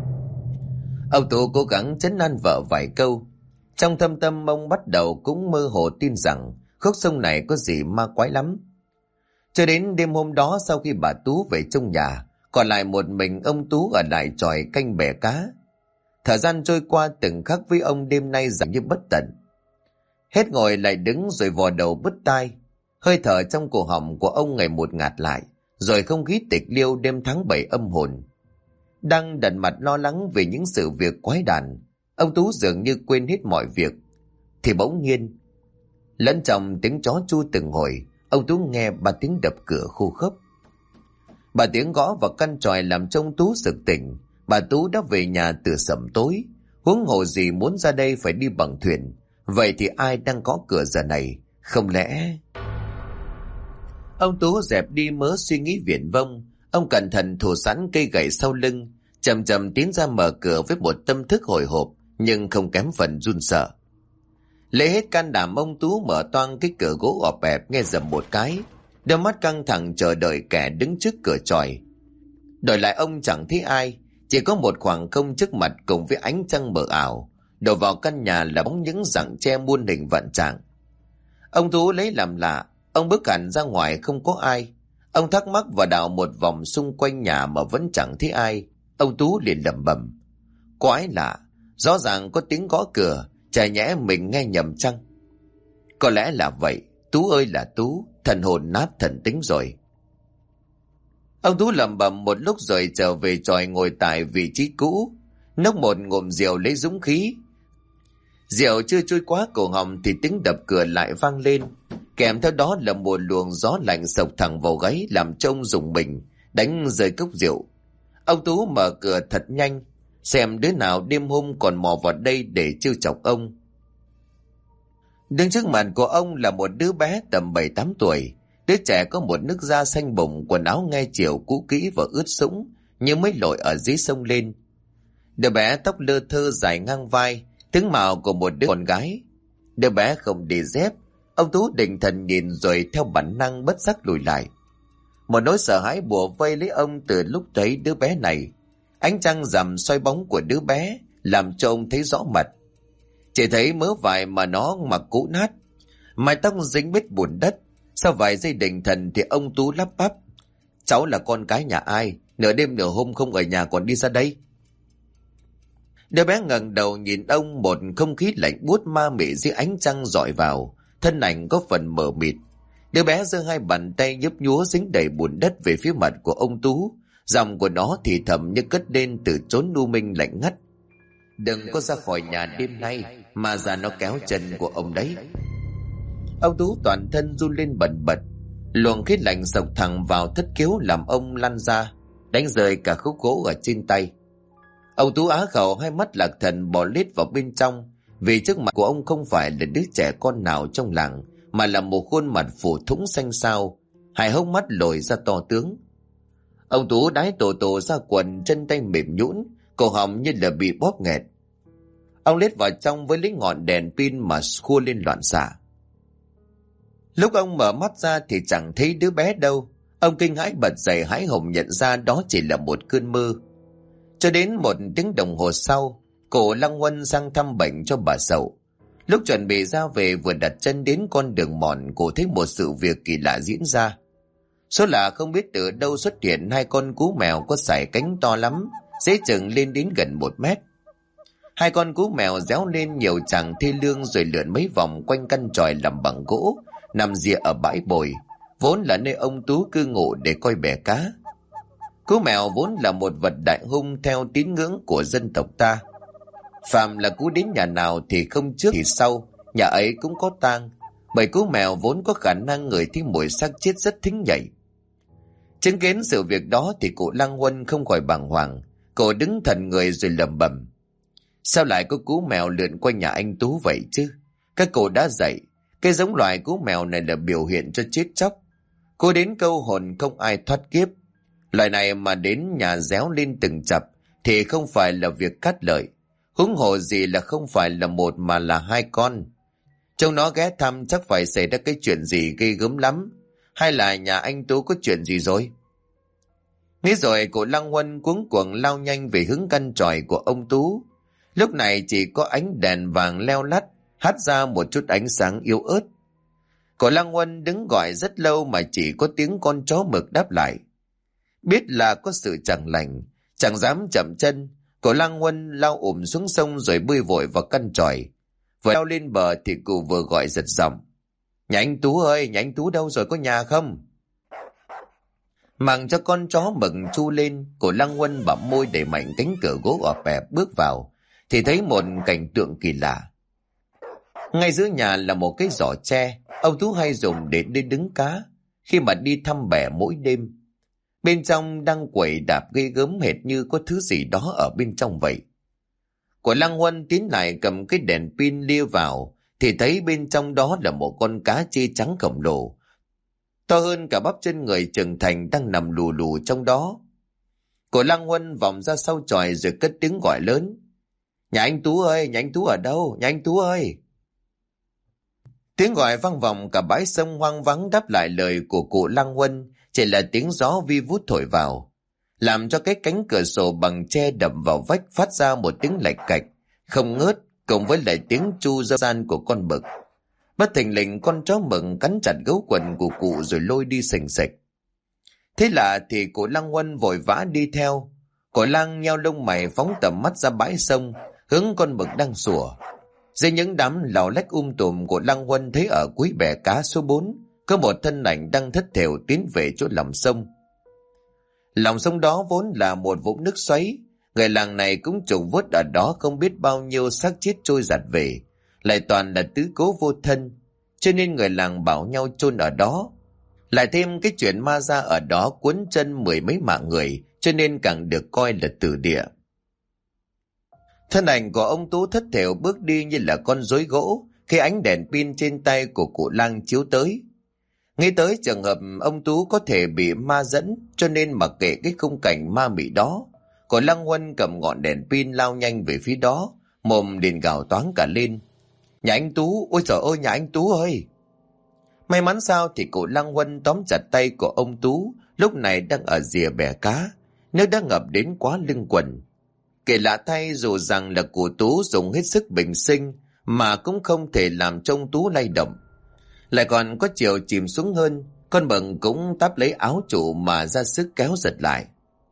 Ông Tú cố gắng trấn an vợ vài câu. Trong thâm tâm ông bắt đầu cũng mơ hồ tin rằng khúc sông này có gì ma quái lắm. Cho đến đêm hôm đó, sau khi bà Tú về trong nhà, còn lại một mình ông Tú ở lại chòi canh bè cá. Thời gian trôi qua từng khắc với ông đêm nay dường như bất tận. Hết ngồi lại đứng rồi vò đầu bứt tai. Hơi thở trong cổ họng của ông ngày một ngạt lại, rồi không khí tịch liêu đêm tháng 7 âm hồn. Đang đần mặt lo lắng về những sự việc quái đản, ông Tú dường như quên hết mọi việc. Thì bỗng nhiên, lẫn trong tiếng chó chu từng hồi, ông Tú nghe ba tiếng đập cửa khô khốc. Ba tiếng gõ vào căn chòi làm cho ông Tú sực tỉnh. Bà Tú đã về nhà từ sẩm tối, huống hồ gì muốn ra đây phải đi bằng thuyền. Vậy thì ai đang gõ cửa giờ này? Không lẽ... Ông Tú dẹp đi mớ suy nghĩ viển vông. Ông cẩn thận thủ sẵn cây gậy sau lưng, chậm chậm tiến ra mở cửa với một tâm thức hồi hộp nhưng không kém phần run sợ. Lấy hết can đảm, ông Tú mở toang cái cửa gỗ ọp ẹp, nghe rầm một cái, đôi mắt căng thẳng chờ đợi kẻ đứng trước cửa chòi. Đổi lại ông chẳng thấy ai, chỉ có một khoảng không trước mặt cùng với ánh trăng mờ ảo. Đổ vào căn nhà là bóng những rặng tre muôn hình vạn trạng. Ông Tú lấy làm lạ, ông bước hẳn ra ngoài không có ai. Ông thắc mắc và đảo một vòng xung quanh nhà mà vẫn chẳng thấy ai. Ông Tú liền lẩm bẩm: quái lạ, rõ ràng có tiếng gõ cửa, chả nhẽ mình nghe nhầm chăng? Có lẽ là vậy. Tú ơi là Tú, thần hồn nát thần tính rồi. Ông Tú lẩm bẩm một lúc rồi trở về chòi ngồi tại vị trí cũ, nốc một ngụm rượu lấy dũng khí. Rượu chưa trôi quá cổ họng thì tiếng đập cửa lại vang lên, kèm theo đó là một luồng gió lạnh sộc thẳng vào gáy làm cho ông rùng mình, đánh rơi cốc rượu. Ông Tú mở cửa thật nhanh, xem đứa nào đêm hôm còn mò vào đây để trêu chọc ông. Đứng trước mặt của ông là một đứa bé tầm 7-8 tuổi. Đứa trẻ có một nước da xanh bụng, quần áo nghe chiều cũ kỹ và ướt sũng như mới lội ở dưới sông lên. Đứa bé tóc lơ thơ dài ngang vai, tướng mạo của một đứa con gái. Đứa bé không đi dép. Ông Tú định thần nhìn rồi theo bản năng bất giác lùi lại. Một nỗi sợ hãi bủa vây lấy ông từ lúc thấy đứa bé này. Ánh trăng rằm soi bóng của đứa bé làm cho ông thấy rõ mặt. Chỉ thấy mớ vải mà nó mặc cũ nát, mái tóc dính bết bùn đất. Sau vài giây định thần thì ông Tú lắp bắp: cháu là con cái nhà ai? Nửa đêm nửa hôm không ở nhà còn đi ra đây? Đứa bé ngẩng đầu nhìn ông, một không khí lạnh buốt ma mị dưới ánh trăng rọi vào, thân ảnh có phần mờ mịt. Đứa bé giơ hai bàn tay nhấp nhúa dính đầy bùn đất về phía mặt của ông Tú. Giọng của nó thì thầm như cất lên từ chốn u minh lạnh ngắt: đừng có ra khỏi nhà đêm nay, mà già nó kéo chân của ông đấy. Ông Tú toàn thân run lên bần bật, luồng khí lạnh sộc thẳng vào thất khiếu làm ông lăn ra, đánh rơi cả khúc gỗ ở trên tay. Ông Tú á khẩu, hai mắt lạc thần bò lết vào bên trong, vì trước mặt của ông không phải là đứa trẻ con nào trong làng, mà là một khuôn mặt phù thủng xanh xao, hai hốc mắt lồi ra to tướng. Ông Tú đái tổ tổ ra quần, chân tay mềm nhũn, cổ họng như là bị bóp nghẹt. Ông lết vào trong với lấy ngọn đèn pin mà khua lên loạn xạ. Lúc ông mở mắt ra thì chẳng thấy đứa bé đâu. Ông kinh hãi bật dậy, hãi hùng nhận ra đó chỉ là một cơn mơ. Cho đến một tiếng đồng hồ sau, cổ Lăng Huân sang thăm bệnh cho bà Sậu. Lúc chuẩn bị ra về, vừa đặt chân đến con đường mòn, cô thấy một sự việc kỳ lạ diễn ra. Số lạ không biết từ đâu xuất hiện hai con cú mèo có sải cánh to lắm, dễ chừng lên đến gần 1 mét. Hai con cú mèo réo lên nhiều tràng thê lương rồi lượn mấy vòng quanh căn tròi làm bằng gỗ, nằm rịa ở bãi bồi, vốn là nơi ông Tú cư ngụ để coi bè cá. Cú mèo vốn là một vật đại hung theo tín ngưỡng của dân tộc ta. Phàm là cú đến nhà nào thì không trước thì sau, nhà ấy cũng có tang, bởi cú mèo vốn có khả năng ngửi thấy mùi xác chết rất thính nhạy. Chứng kiến sự việc đó thì cụ Lăng Huân không khỏi bàng hoàng, cô đứng thần người rồi lẩm bẩm: sao lại có cú mèo lượn quanh nhà anh Tú vậy chứ? Các cô đã dạy, cái giống loài cú mèo này là biểu hiện cho chết chóc. Cô đến câu hồn không ai thoát kiếp. Loài này mà đến nhà réo lên từng chập thì không phải là việc cát lợi. Huống hồ gì là không phải là một mà là hai con. Trông nó ghé thăm chắc phải xảy ra cái chuyện gì ghê gớm lắm. Hay là nhà anh Tú có chuyện gì rồi? Nghĩ rồi cụ Lăng Huân cuống cuồng lao nhanh về hướng căn tròi của ông Tú. Lúc này chỉ có ánh đèn vàng leo lắt hắt ra một chút ánh sáng yếu ớt. Cụ Lăng Huân đứng gọi rất lâu mà chỉ có tiếng con chó mực đáp lại. Biết là có sự chẳng lành, chẳng dám chậm chân, cụ Lăng Huân lao xuống sông rồi bơi vội vào căn tròi. Vừa leo lên bờ thì cụ vừa gọi giật giọng: nhà anh Tú ơi, nhà anh Tú đâu rồi, có nhà không? Màng cho con chó mực chu lên, cụ Lăng Huân bặm môi đẩy mạnh cánh cửa gỗ ọp ẹp bước vào thì thấy một cảnh tượng kỳ lạ. Ngay giữa nhà là một cái giỏ tre ông Tú hay dùng để đi đứng cá khi mà đi thăm bè mỗi đêm. Bên trong đang quẩy đạp ghê gớm hệt như có thứ gì đó ở bên trong vậy. Của Lăng Huân tiến lại cầm cái đèn pin lia vào thì thấy bên trong đó là một con cá chê trắng khổng lồ, to hơn cả bắp chân người trưởng thành đang nằm lù lù trong đó. Của Lăng Huân vòng ra sau chòi rồi cất tiếng gọi lớn: nhà anh Tú ơi, nhà anh Tú ở đâu, nhà anh Tú ơi. Tiếng gọi vang vọng cả bãi sông hoang vắng, đáp lại lời của cụ Lăng Huân chỉ là tiếng gió vi vút thổi vào, làm cho cái cánh cửa sổ bằng tre đập vào vách phát ra một tiếng lạch cạch không ngớt, cùng với lại tiếng chu dơ gian của con mực. Bất thình lình con chó mực cắn chặt gấu quần của cụ rồi lôi đi sình sịch. Thế là thì cụ Lăng Huân vội vã đi theo. Cụ Lăng nheo lông mày phóng tầm mắt ra bãi sông, hướng con mực đang sủa. Dưới những đám lào lách tùm, của Lăng Huân thấy ở cuối bè cá số 4 có một thân ảnh đang thất thểu tiến về chỗ lòng sông. Lòng sông đó vốn là một vũng nước xoáy, người làng này cũng trùng vớt ở đó không biết bao nhiêu xác chết trôi giạt về, lại toàn là tứ cố vô thân, cho nên người làng bảo nhau chôn ở đó. Lại thêm cái chuyện ma ra ở đó cuốn chân mười mấy mạng người, cho nên càng được coi là tử địa. Thân ảnh của ông Tú thất thểu bước đi như là con rối gỗ khi ánh đèn pin trên tay của cụ Lang chiếu tới. Nghĩ tới trường hợp ông Tú có thể bị ma dẫn, cho nên mặc kệ cái khung cảnh ma mị đó, cụ Lăng Huân cầm ngọn đèn pin lao nhanh về phía đó, mồm liền gào toáng cả lên: nhà anh Tú, ôi trời ơi, nhà anh Tú ơi. May mắn sao thì cụ Lăng Huân tóm chặt tay của ông Tú, lúc này đang ở rìa bè cá, nước đã ngập đến quá lưng quần. Kể lạ thay, dù rằng là cụ Tú dùng hết sức bình sinh mà cũng không thể làm cho ông Tú lay động. Lại còn có chiều chìm xuống hơn, con mực cũng táp lấy áo chủ mà ra sức kéo giật lại.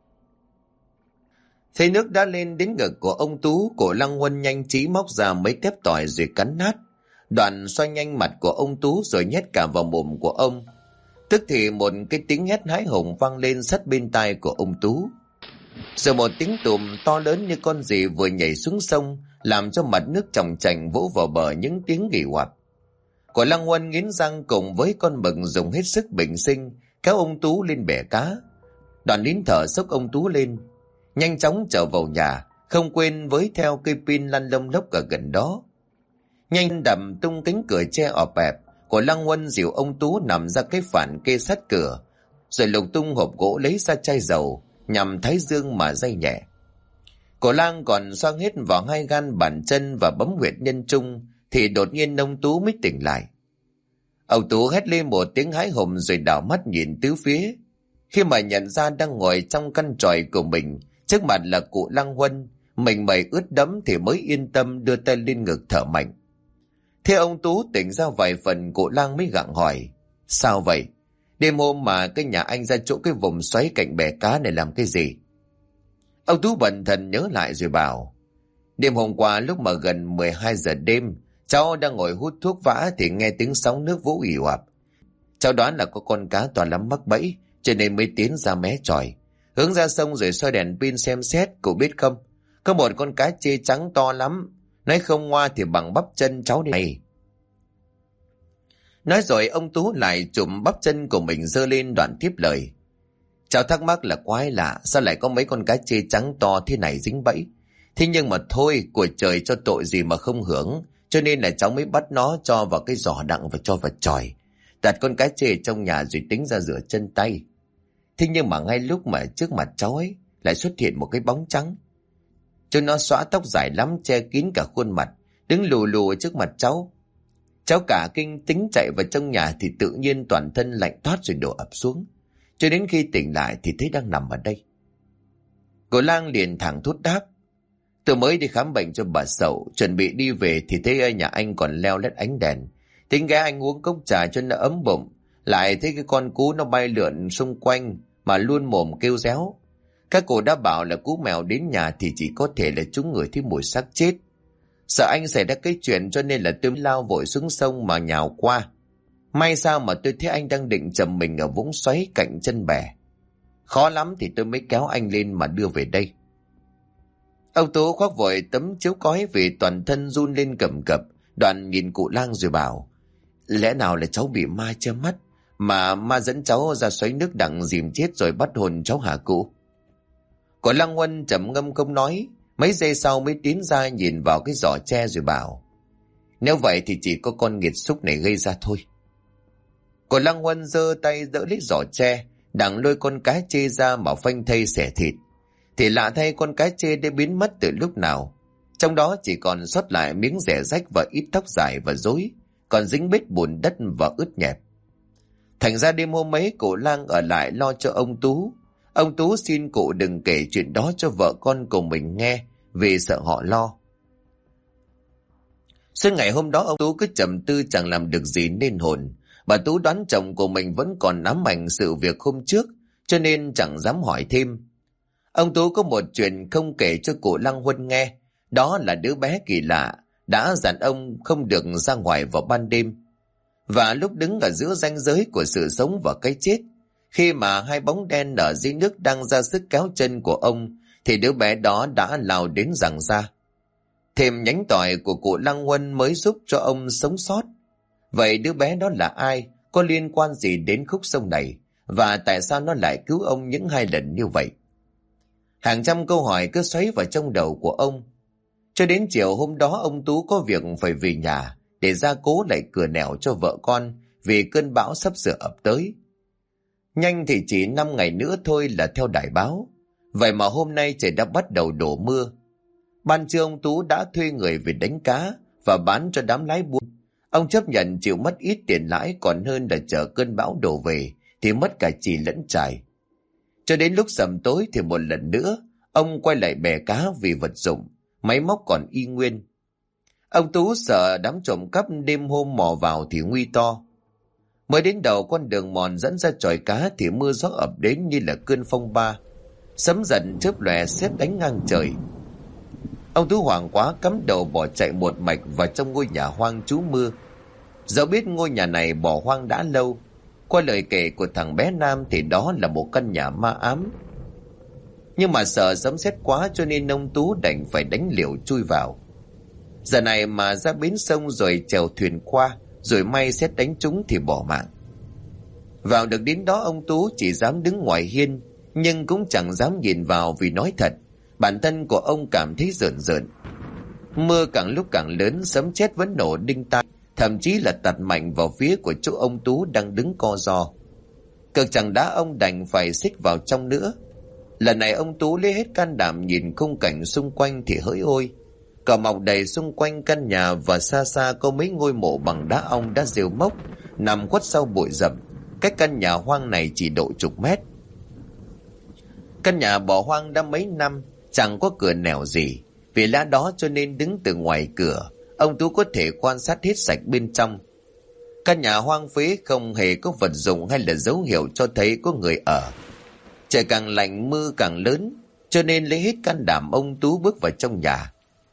Thấy nước đã lên đến ngực của ông Tú, cụ Lăng Huân nhanh trí móc ra mấy tép tỏi rồi cắn nát. Đoạn xoay nhanh mặt của ông Tú rồi nhét cả vào mồm của ông. Tức thì một cái tiếng hét hái hùng vang lên sát bên tai của ông Tú. Rồi một tiếng tùm to lớn như con gì vừa nhảy xuống sông, làm cho mặt nước chòng chành vỗ vào bờ những tiếng ghì oạp. Của Lăng Huân nghiến răng cùng với con mực dùng hết sức bình sinh kéo ông Tú lên bè cá. Đoạn nín thở xốc ông Tú lên, nhanh chóng trở vào nhà, không quên với theo cây pin lăn lông lốc ở gần đó. Nhanh đập tung cánh cửa tre ọp ẹp, của Lăng Huân dìu ông Tú nằm ra cái phản kê sát cửa, rồi lục tung hộp gỗ lấy ra chai dầu nhằm thái dương mà day nhẹ. Cổ Lang còn xoang hết vào hai gan bàn chân và bấm huyệt nhân trung thì đột nhiên ông Tú mới tỉnh lại. Ông Tú hét lên một tiếng hái hùng rồi đảo mắt nhìn tứ phía. Khi mà nhận ra đang ngồi trong căn tròi của mình, trước mặt là cụ Lăng Huân, mình mẩy ướt đẫm thì mới yên tâm đưa tay lên ngực thở mạnh. Thế ông Tú tỉnh ra vài phần, cụ Lang mới gặng hỏi: sao vậy? Đêm hôm mà cái nhà anh ra chỗ cái vùng xoáy cạnh bè cá này làm cái gì? Ông Tú bần thần nhớ lại rồi bảo: Đêm hôm qua lúc mà gần 12 giờ đêm, cháu đang ngồi hút thuốc vã thì nghe tiếng sóng nước vỗ ì ạt. Cháu đoán là có con cá to lắm mắc bẫy, cho nên mới tiến ra mé chòi. Hướng ra sông rồi soi đèn pin xem xét, cậu biết không? Có một con cá chê trắng to lắm, nói không ngoa thì bằng bắp chân cháu đây này. Nói rồi ông Tú lại chụm bắp chân của mình giơ lên đoạn tiếp lời. Cháu thắc mắc là quái lạ, sao lại có mấy con cá chê trắng to thế này dính bẫy? Thế nhưng mà thôi, của trời cho tội gì mà không hưởng, cho nên là cháu mới bắt nó cho vào cái giỏ đặng và cho vào chòi. Đặt con cá chê trong nhà rồi tính ra rửa chân tay. Thế nhưng mà ngay lúc mà trước mặt cháu ấy lại xuất hiện một cái bóng trắng. Cho nó xõa tóc dài lắm che kín cả khuôn mặt, đứng lù lù ở trước mặt cháu. Cháu cả kinh tính chạy vào trong nhà thì tự nhiên toàn thân lạnh toát rồi đổ ập xuống. Cho đến khi tỉnh lại thì thấy đang nằm ở đây. Cô Lang liền thẳng thốt đáp. Tôi mới đi khám bệnh cho bà Sậu, chuẩn bị đi về thì thấy nhà anh còn leo lét ánh đèn. Tính ghé anh uống cốc trà cho nó ấm bụng. Lại thấy cái con cú nó bay lượn xung quanh mà luôn mồm kêu réo. Các cô đã bảo là cú mèo đến nhà thì chỉ có thể là chúng người thấy mùi xác chết. Sợ anh xảy ra cái chuyện cho nên là tôi lao vội xuống sông mà nhào qua. May sao mà tôi thấy anh đang định chầm mình ở vũng xoáy cạnh chân bè. Khó lắm thì tôi mới kéo anh lên mà đưa về đây. Ông Tú khoác vội tấm chiếu cói vì toàn thân run lên cầm cập. Đoạn nhìn cụ Lang rồi bảo. Lẽ nào là cháu bị ma che mắt, mà ma dẫn cháu ra xoáy nước đặng dìm chết rồi bắt hồn cháu hả cụ? Cụ Lang Huân trầm ngâm không nói. Mấy giây sau mới tiến ra nhìn vào cái giỏ tre rồi bảo. Nếu vậy thì chỉ có con nghiệt xúc này gây ra thôi. Cụ Lang Huân giơ tay đỡ lấy giỏ tre, đặng lôi con cá chê ra mà phanh thây xẻ thịt. Thì lạ thay con cá chê đã biến mất từ lúc nào. Trong đó chỉ còn sót lại miếng rẻ rách và ít tóc dài và rối, còn dính bết bùn đất và ướt nhẹp. Thành ra đêm hôm ấy cụ Lang ở lại lo cho ông Tú. Ông Tú xin cụ đừng kể chuyện đó cho vợ con của mình nghe, vì sợ họ lo. Suốt ngày hôm đó ông Tú cứ trầm tư chẳng làm được gì nên hồn. Bà Tú đoán chồng của mình vẫn còn ám ảnh sự việc hôm trước, cho nên chẳng dám hỏi thêm. Ông Tú có một chuyện không kể cho cụ Lang Huân nghe, đó là đứa bé kỳ lạ đã dặn ông không được ra ngoài vào ban đêm. Và lúc đứng ở giữa ranh giới của sự sống và cái chết, khi mà hai bóng đen ở dưới nước đang ra sức kéo chân của ông, thì đứa bé đó đã lao đến giằng ra. Thêm nhánh tỏi của cụ Lang Huân mới giúp cho ông sống sót. Vậy đứa bé đó là ai? Có liên quan gì đến khúc sông này? Và tại sao nó lại cứu ông những 2 lần như vậy? Hàng trăm câu hỏi cứ xoáy vào trong đầu của ông. Cho đến chiều hôm đó ông Tú có việc phải về nhà để gia cố lại cửa nẻo cho vợ con vì cơn bão sắp sửa ập tới. Nhanh thì chỉ 5 ngày nữa thôi là theo đài báo. Vậy mà hôm nay trời đã bắt đầu đổ mưa. Ban trưa ông Tú đã thuê người về đánh cá và bán cho đám lái buôn. Ông chấp nhận chịu mất ít tiền lãi còn hơn là chờ cơn bão đổ về thì mất cả chì lẫn chài. Cho đến lúc sầm tối thì một lần nữa ông quay lại bè cá vì vật dụng, máy móc còn y nguyên. Ông Tú sợ đám trộm cắp đêm hôm mò vào thì nguy to. Mới đến đầu con đường mòn dẫn ra chòi cá thì mưa gió ập đến như là cơn phong ba. Sấm dần chớp lòe sét đánh ngang trời. Ông Tú hoảng quá cắm đầu bỏ chạy một mạch vào trong ngôi nhà hoang trú mưa. Dẫu biết ngôi nhà này bỏ hoang đã lâu, qua lời kể của thằng bé Nam thì đó là một căn nhà ma ám. Nhưng mà sợ sấm sét quá cho nên ông Tú đành phải đánh liều chui vào. Giờ này mà ra bến sông rồi chèo thuyền qua, rồi may sét đánh trúng thì bỏ mạng. Vào được đến đó ông Tú chỉ dám đứng ngoài hiên, nhưng cũng chẳng dám nhìn vào vì nói thật, bản thân của ông cảm thấy rợn rợn. Mưa càng lúc càng lớn, sấm sét vẫn nổ đinh tai, thậm chí là tạt mạnh vào phía của chỗ ông Tú đang đứng co ro. Cực chẳng đã ông đành phải xích vào trong nữa. Lần này ông Tú lấy hết can đảm nhìn khung cảnh xung quanh thì hỡi ôi. Cỏ mọc đầy xung quanh căn nhà và xa xa có mấy ngôi mộ bằng đá ong đã rêu mốc, nằm khuất sau bụi rậm, cách căn nhà hoang này chỉ độ chục mét. Căn nhà bỏ hoang đã mấy năm, chẳng có cửa nẻo gì. Vì lẽ đó cho nên đứng từ ngoài cửa, ông Tú có thể quan sát hết sạch bên trong. Căn nhà hoang phế không hề có vật dụng hay là dấu hiệu cho thấy có người ở. Trời càng lạnh mưa càng lớn, cho nên lấy hết can đảm ông Tú bước vào trong nhà.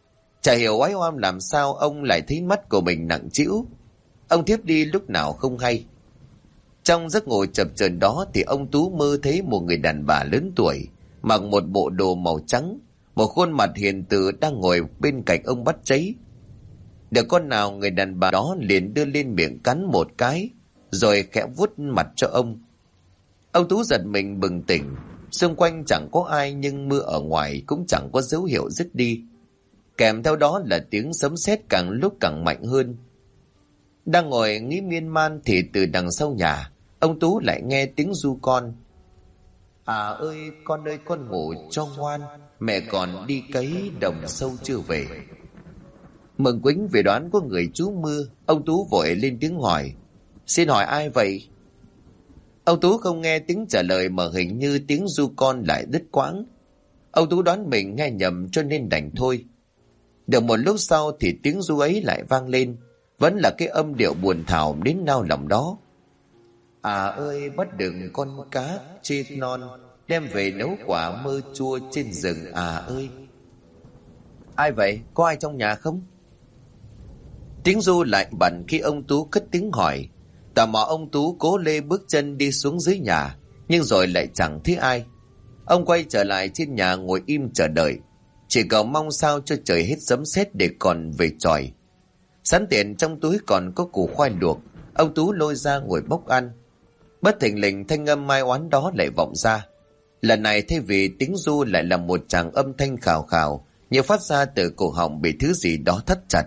Chả hiểu oái oăm làm sao ông lại thấy mắt của mình nặng trĩu. Ông thiếp đi lúc nào không hay. Trong giấc ngủ chập chờn đó thì ông Tú mơ thấy một người đàn bà lớn tuổi, mặc một bộ đồ màu trắng, một khuôn mặt hiền từ đang ngồi bên cạnh ông bắt cháy. Được con nào người đàn bà đó liền đưa lên miệng cắn một cái, rồi khẽ vuốt mặt cho ông. Ông Tú giật mình bừng tỉnh, xung quanh chẳng có ai nhưng mưa ở ngoài cũng chẳng có dấu hiệu dứt đi. Kèm theo đó là tiếng sấm sét càng lúc càng mạnh hơn. Đang ngồi nghĩ miên man thì từ đằng sau nhà, ông Tú lại nghe tiếng ru con. À ơi con ngủ cho ngoan, mẹ còn đi cấy đồng sâu chưa về. Mừng quính vì đoán có người trú mưa, ông Tú vội lên tiếng hỏi. Xin hỏi ai vậy? Ông Tú không nghe tiếng trả lời mà hình như tiếng ru con lại đứt quãng. Ông Tú đoán mình nghe nhầm cho nên đành thôi. Được một lúc sau thì tiếng ru ấy lại vang lên, vẫn là cái âm điệu buồn thảo đến nao lòng đó. À ơi bắt được con cá chê non, đem về nấu quả mơ chua trên rừng à ơi. Ai vậy? Có ai trong nhà không? Tiếng ru lại bật khi ông Tú cất tiếng hỏi. Tò mò ông Tú cố lê bước chân đi xuống dưới nhà, nhưng rồi lại chẳng thấy ai. Ông quay trở lại trên nhà ngồi im chờ đợi, chỉ cầu mong sao cho trời hết sấm sét để còn về chòi. Sẵn tiện trong túi còn có củ khoai luộc, ông Tú lôi ra ngồi bốc ăn. Bất thình lình thanh âm mai oán đó lại vọng ra. Lần này thay vì tiếng ru lại là một tràng âm thanh khào khào, như phát ra từ cổ họng bị thứ gì đó thắt chặt.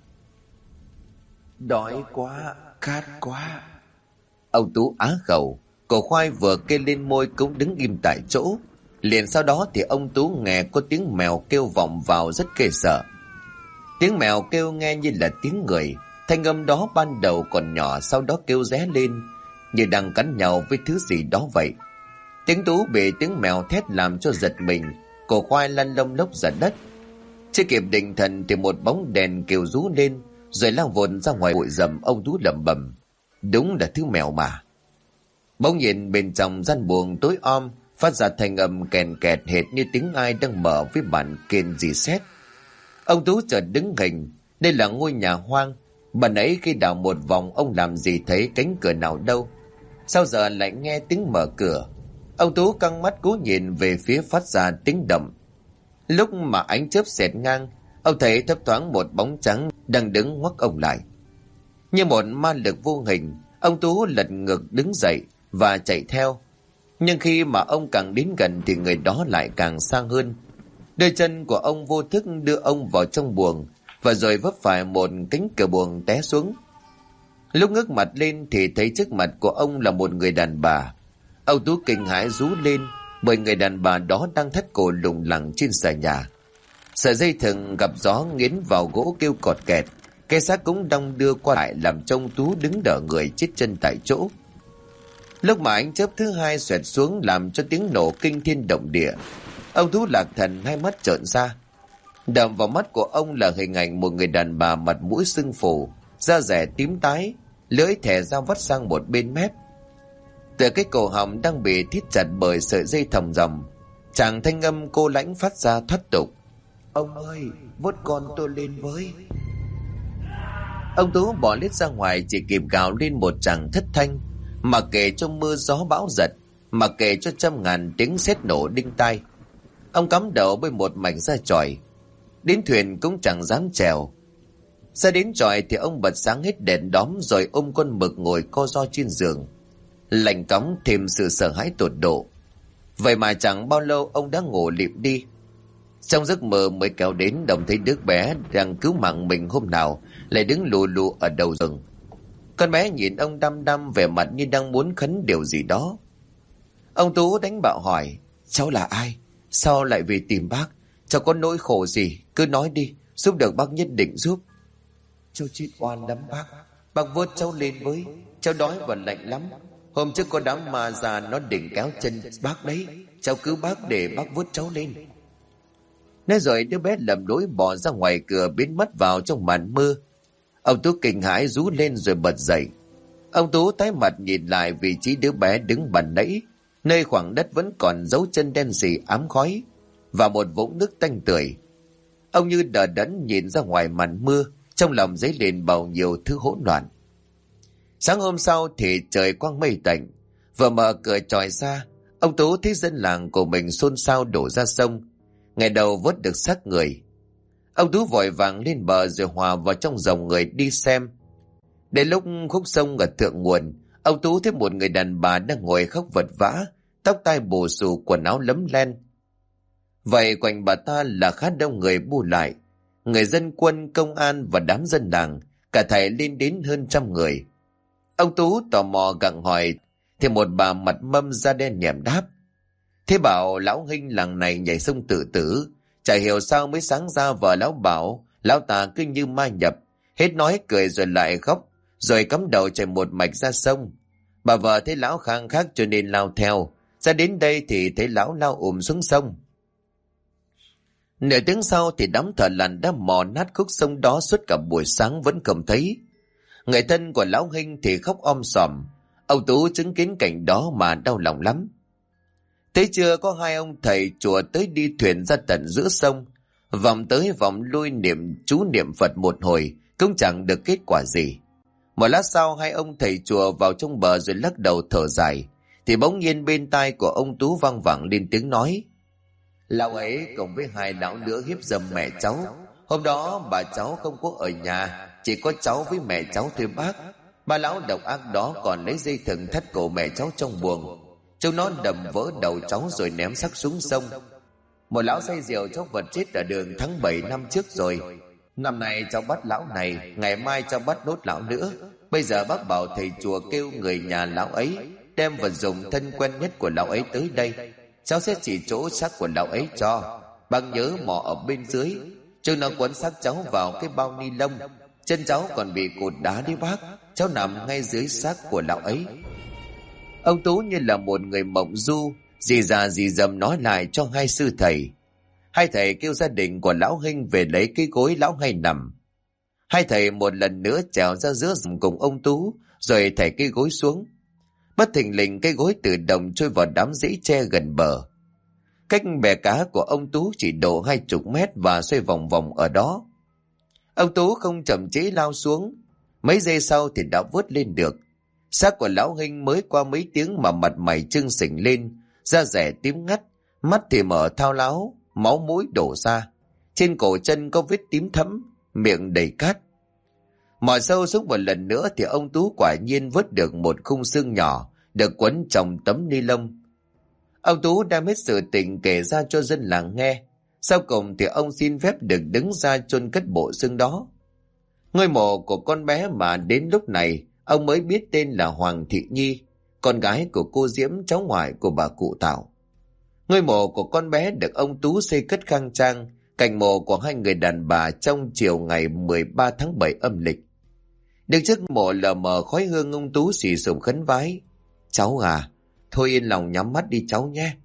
Đói quá, khát quá. Ông Tú á khẩu, củ khoai vừa kê lên môi cũng đứng im tại chỗ. Liền sau đó thì ông Tú nghe có tiếng mèo kêu vọng vào rất ghê sợ. Tiếng mèo kêu nghe như là tiếng người. Thanh âm đó ban đầu còn nhỏ, sau đó kêu ré lên như đang cắn nhau với thứ gì đó vậy. Tiếng Tú bị tiếng mèo thét làm cho giật mình, củ khoai lăn lông lốc ra đất. Chưa kịp định thần thì một bóng đèn kêu rú lên, rồi lao vụt ra ngoài bụi rậm. Ông Tú lẩm bẩm, đúng là thứ mèo mà. Bỗng nhìn bên trong gian buồng tối om phát ra thanh âm kèn kẹt hệt như tiếng ai đang mở với bản kền rỉ sét. Ông Tú chợt đứng hình. Đây là ngôi nhà hoang. Bà nãy khi đào một vòng ông làm gì thấy cánh cửa nào đâu, sao giờ lại nghe tiếng mở cửa? Ông Tú căng mắt cố nhìn về phía phát ra tiếng động. Lúc mà ánh chớp xẹt ngang, ông thấy thấp thoáng một bóng trắng đang đứng ngoắc ông lại. Như một ma lực vô hình, ông Tú lật ngược đứng dậy và chạy theo. Nhưng khi mà ông càng đến gần thì người đó lại càng xa hơn. Đôi chân của ông vô thức đưa ông vào trong buồng, và rồi vấp phải một cánh cửa buồng té xuống. Lúc ngước mặt lên thì thấy trước mặt của ông là một người đàn bà. Ông Tú kinh hãi rú lên, bởi người đàn bà đó đang thắt cổ lủng lẳng trên sàn nhà. Sợi dây thừng gặp gió nghiến vào gỗ kêu cọt kẹt. Cái xác cũng đong đưa qua lại làm cho ông Tú đứng đỡ người chết chân tại chỗ. Lúc mà ánh chớp thứ hai xoẹt xuống làm cho tiếng nổ kinh thiên động địa, ông Tú lạc thần, hai mắt trợn ra. Đập vào mắt của ông là hình ảnh một người đàn bà mặt mũi sưng phù, da dẻ tím tái, lưỡi thè ra vắt sang một bên mép. Từ cái cổ họng đang bị thít chặt bởi sợi dây thòng ròng, chàng thanh âm cô lãnh phát ra thoát tục. Ông ơi, vớt con tôi lên với. Ông Tú bỏ lết ra ngoài, chỉ kịp gào lên một tràng thất thanh, mà kể cho mưa gió bão giật, mà kể cho trăm ngàn tiếng sét nổ đinh tai. Ông cắm đầu bơi một mạch ra chòi. Đến thuyền cũng chẳng dám chèo. Ra đến chòi thì ông bật sáng hết đèn đóm, rồi ôm con mực ngồi co ro trên giường. Lạnh cóng thêm sự sợ hãi tột độ. Vậy mà chẳng bao lâu ông đã ngủ lịm đi. Trong giấc mơ mới kéo đến đồng thấy đứa bé đang cứu mạng mình hôm nào lại đứng lù lù ở đầu giường. Con bé nhìn ông đăm đăm, vẻ mặt như đang muốn khấn điều gì đó. Ông Tú đánh bạo hỏi, cháu là ai? Sao lại về tìm bác? Cháu có nỗi khổ gì? Cứ nói đi, giúp được bác nhất định giúp. Cháu chết oan lắm bác. Bác vớt cháu lên với. Cháu đói và lạnh lắm. Hôm trước có đám ma già nó định kéo chân bác đấy. Cháu cứu bác để bác vớt cháu lên. Nói rồi đứa bé lầm lỗi bỏ ra ngoài cửa, biến mất vào trong màn mưa. Ông Tú kinh hãi rú lên rồi bật dậy. Ông Tú tái mặt nhìn lại vị trí đứa bé đứng bàn nãy, nơi khoảng đất vẫn còn dấu chân đen sì ám khói và một vũng nước tanh tưởi. Ông như đờ đẫn nhìn ra ngoài màn mưa, trong lòng dấy lên bao nhiêu thứ hỗn loạn. Sáng hôm sau thì trời quang mây tạnh, vừa mở cửa tròi ra, ông Tú thấy dân làng của mình xôn xao đổ ra sông. Ngày đầu vớt được xác người, ông Tú vội vàng lên bờ rồi hòa vào trong dòng người đi xem. Đến lúc khúc sông ở thượng nguồn, ông Tú thấy một người đàn bà đang ngồi khóc vật vã, tóc tai bù xù, quần áo lấm len. Vậy quanh bà ta là khá đông người bu lại, người dân quân, công an và đám dân làng, cả thảy lên đến hơn 100 người. Ông Tú tò mò gặng hỏi, thì một bà mặt mâm da đen nhẻm đáp: Thế bảo lão Hinh làng này nhảy sông tự tử, chả hiểu sao mới sáng ra vợ lão bảo lão ta cứ như ma nhập, hết nói cười rồi lại khóc, rồi cắm đầu chạy một mạch ra sông. Bà vợ thấy lão khang khác cho nên lao theo, ra đến đây thì thấy lão lao xuống sông. Nửa tiếng sau thì đám thợ lặn đã mò nát khúc sông đó suốt cả buổi sáng vẫn không thấy. Người thân của lão Hinh thì khóc om sòm. Ông Tú chứng kiến cảnh đó mà đau lòng lắm. Thế chưa có hai ông thầy chùa tới đi thuyền ra tận giữa sông, vòng tới vòng lui niệm chú niệm Phật một hồi cũng chẳng được kết quả gì. Một lát sau hai ông thầy chùa vào trong bờ rồi lắc đầu thở dài, thì bỗng nhiên bên tai của ông Tú vang vẳng lên tiếng nói: Lão ấy cùng với hai lão nữa hiếp dâm mẹ cháu. Hôm đó bà cháu không có ở nhà, chỉ có cháu với mẹ cháu thôi bác. Ba lão độc ác đó còn lấy dây thừng thắt cổ mẹ cháu trong buồng. Chúng nó đầm vỡ đầu cháu rồi ném xác xuống sông. Một lão say rượu cháu vật chết ở đường tháng 7 năm trước rồi. Năm nay cháu bắt lão này, ngày mai cháu bắt nốt lão nữa. Bây giờ bác bảo thầy chùa kêu người nhà lão ấy đem vật dụng thân quen nhất của lão ấy tới đây. Cháu sẽ chỉ chỗ xác của lão ấy cho. Bác nhớ mò ở bên dưới, chứ nó quấn xác cháu vào cái bao ni lông. Chân cháu còn bị cột đá đấy bác. Cháu nằm ngay dưới xác của lão ấy. Ông Tú như là một người mộng du, dì già dì dầm nói lại cho hai sư thầy. Hai thầy kêu gia đình của lão Hinh về lấy cái gối lão hay nằm. Hai thầy một lần nữa trèo ra giữa rừng cùng ông Tú, rồi thảy cái gối xuống. Bất thình lình cái gối tự động trôi vào đám rẫy tre gần bờ. Cách bè cá của ông Tú chỉ độ 20 mét và xoay vòng vòng ở đó. Ông Tú không chậm trễ lao xuống, mấy giây sau thì đã vớt lên được. Xác của lão Hinh mới qua mấy tiếng mà mặt mày trưng sỉnh lên, da rẻ tím ngắt, mắt thì mở thao láo, máu mũi đổ ra. Trên cổ chân có vết tím thẫm, miệng đầy cát. Mò sâu xuống một lần nữa thì ông Tú quả nhiên vớt được một khung xương nhỏ được quấn trong tấm ni lông. Ông Tú đem hết sự tình kể ra cho dân làng nghe. Sau cùng thì ông xin phép được đứng ra chôn cất bộ xương đó. Ngôi mộ của con bé mà đến lúc này ông mới biết tên là Hoàng Thị Nhi, con gái của cô Diễm, cháu ngoại của bà cụ Tảo. Ngôi mộ của con bé được ông Tú xây cất khang trang cạnh mộ của hai người đàn bà trong chiều ngày 13 tháng 7 âm lịch. Đứng trước mộ lờ mờ khói hương, ông Tú xì xùm khấn vái: Cháu à, thôi yên lòng nhắm mắt đi cháu nhé.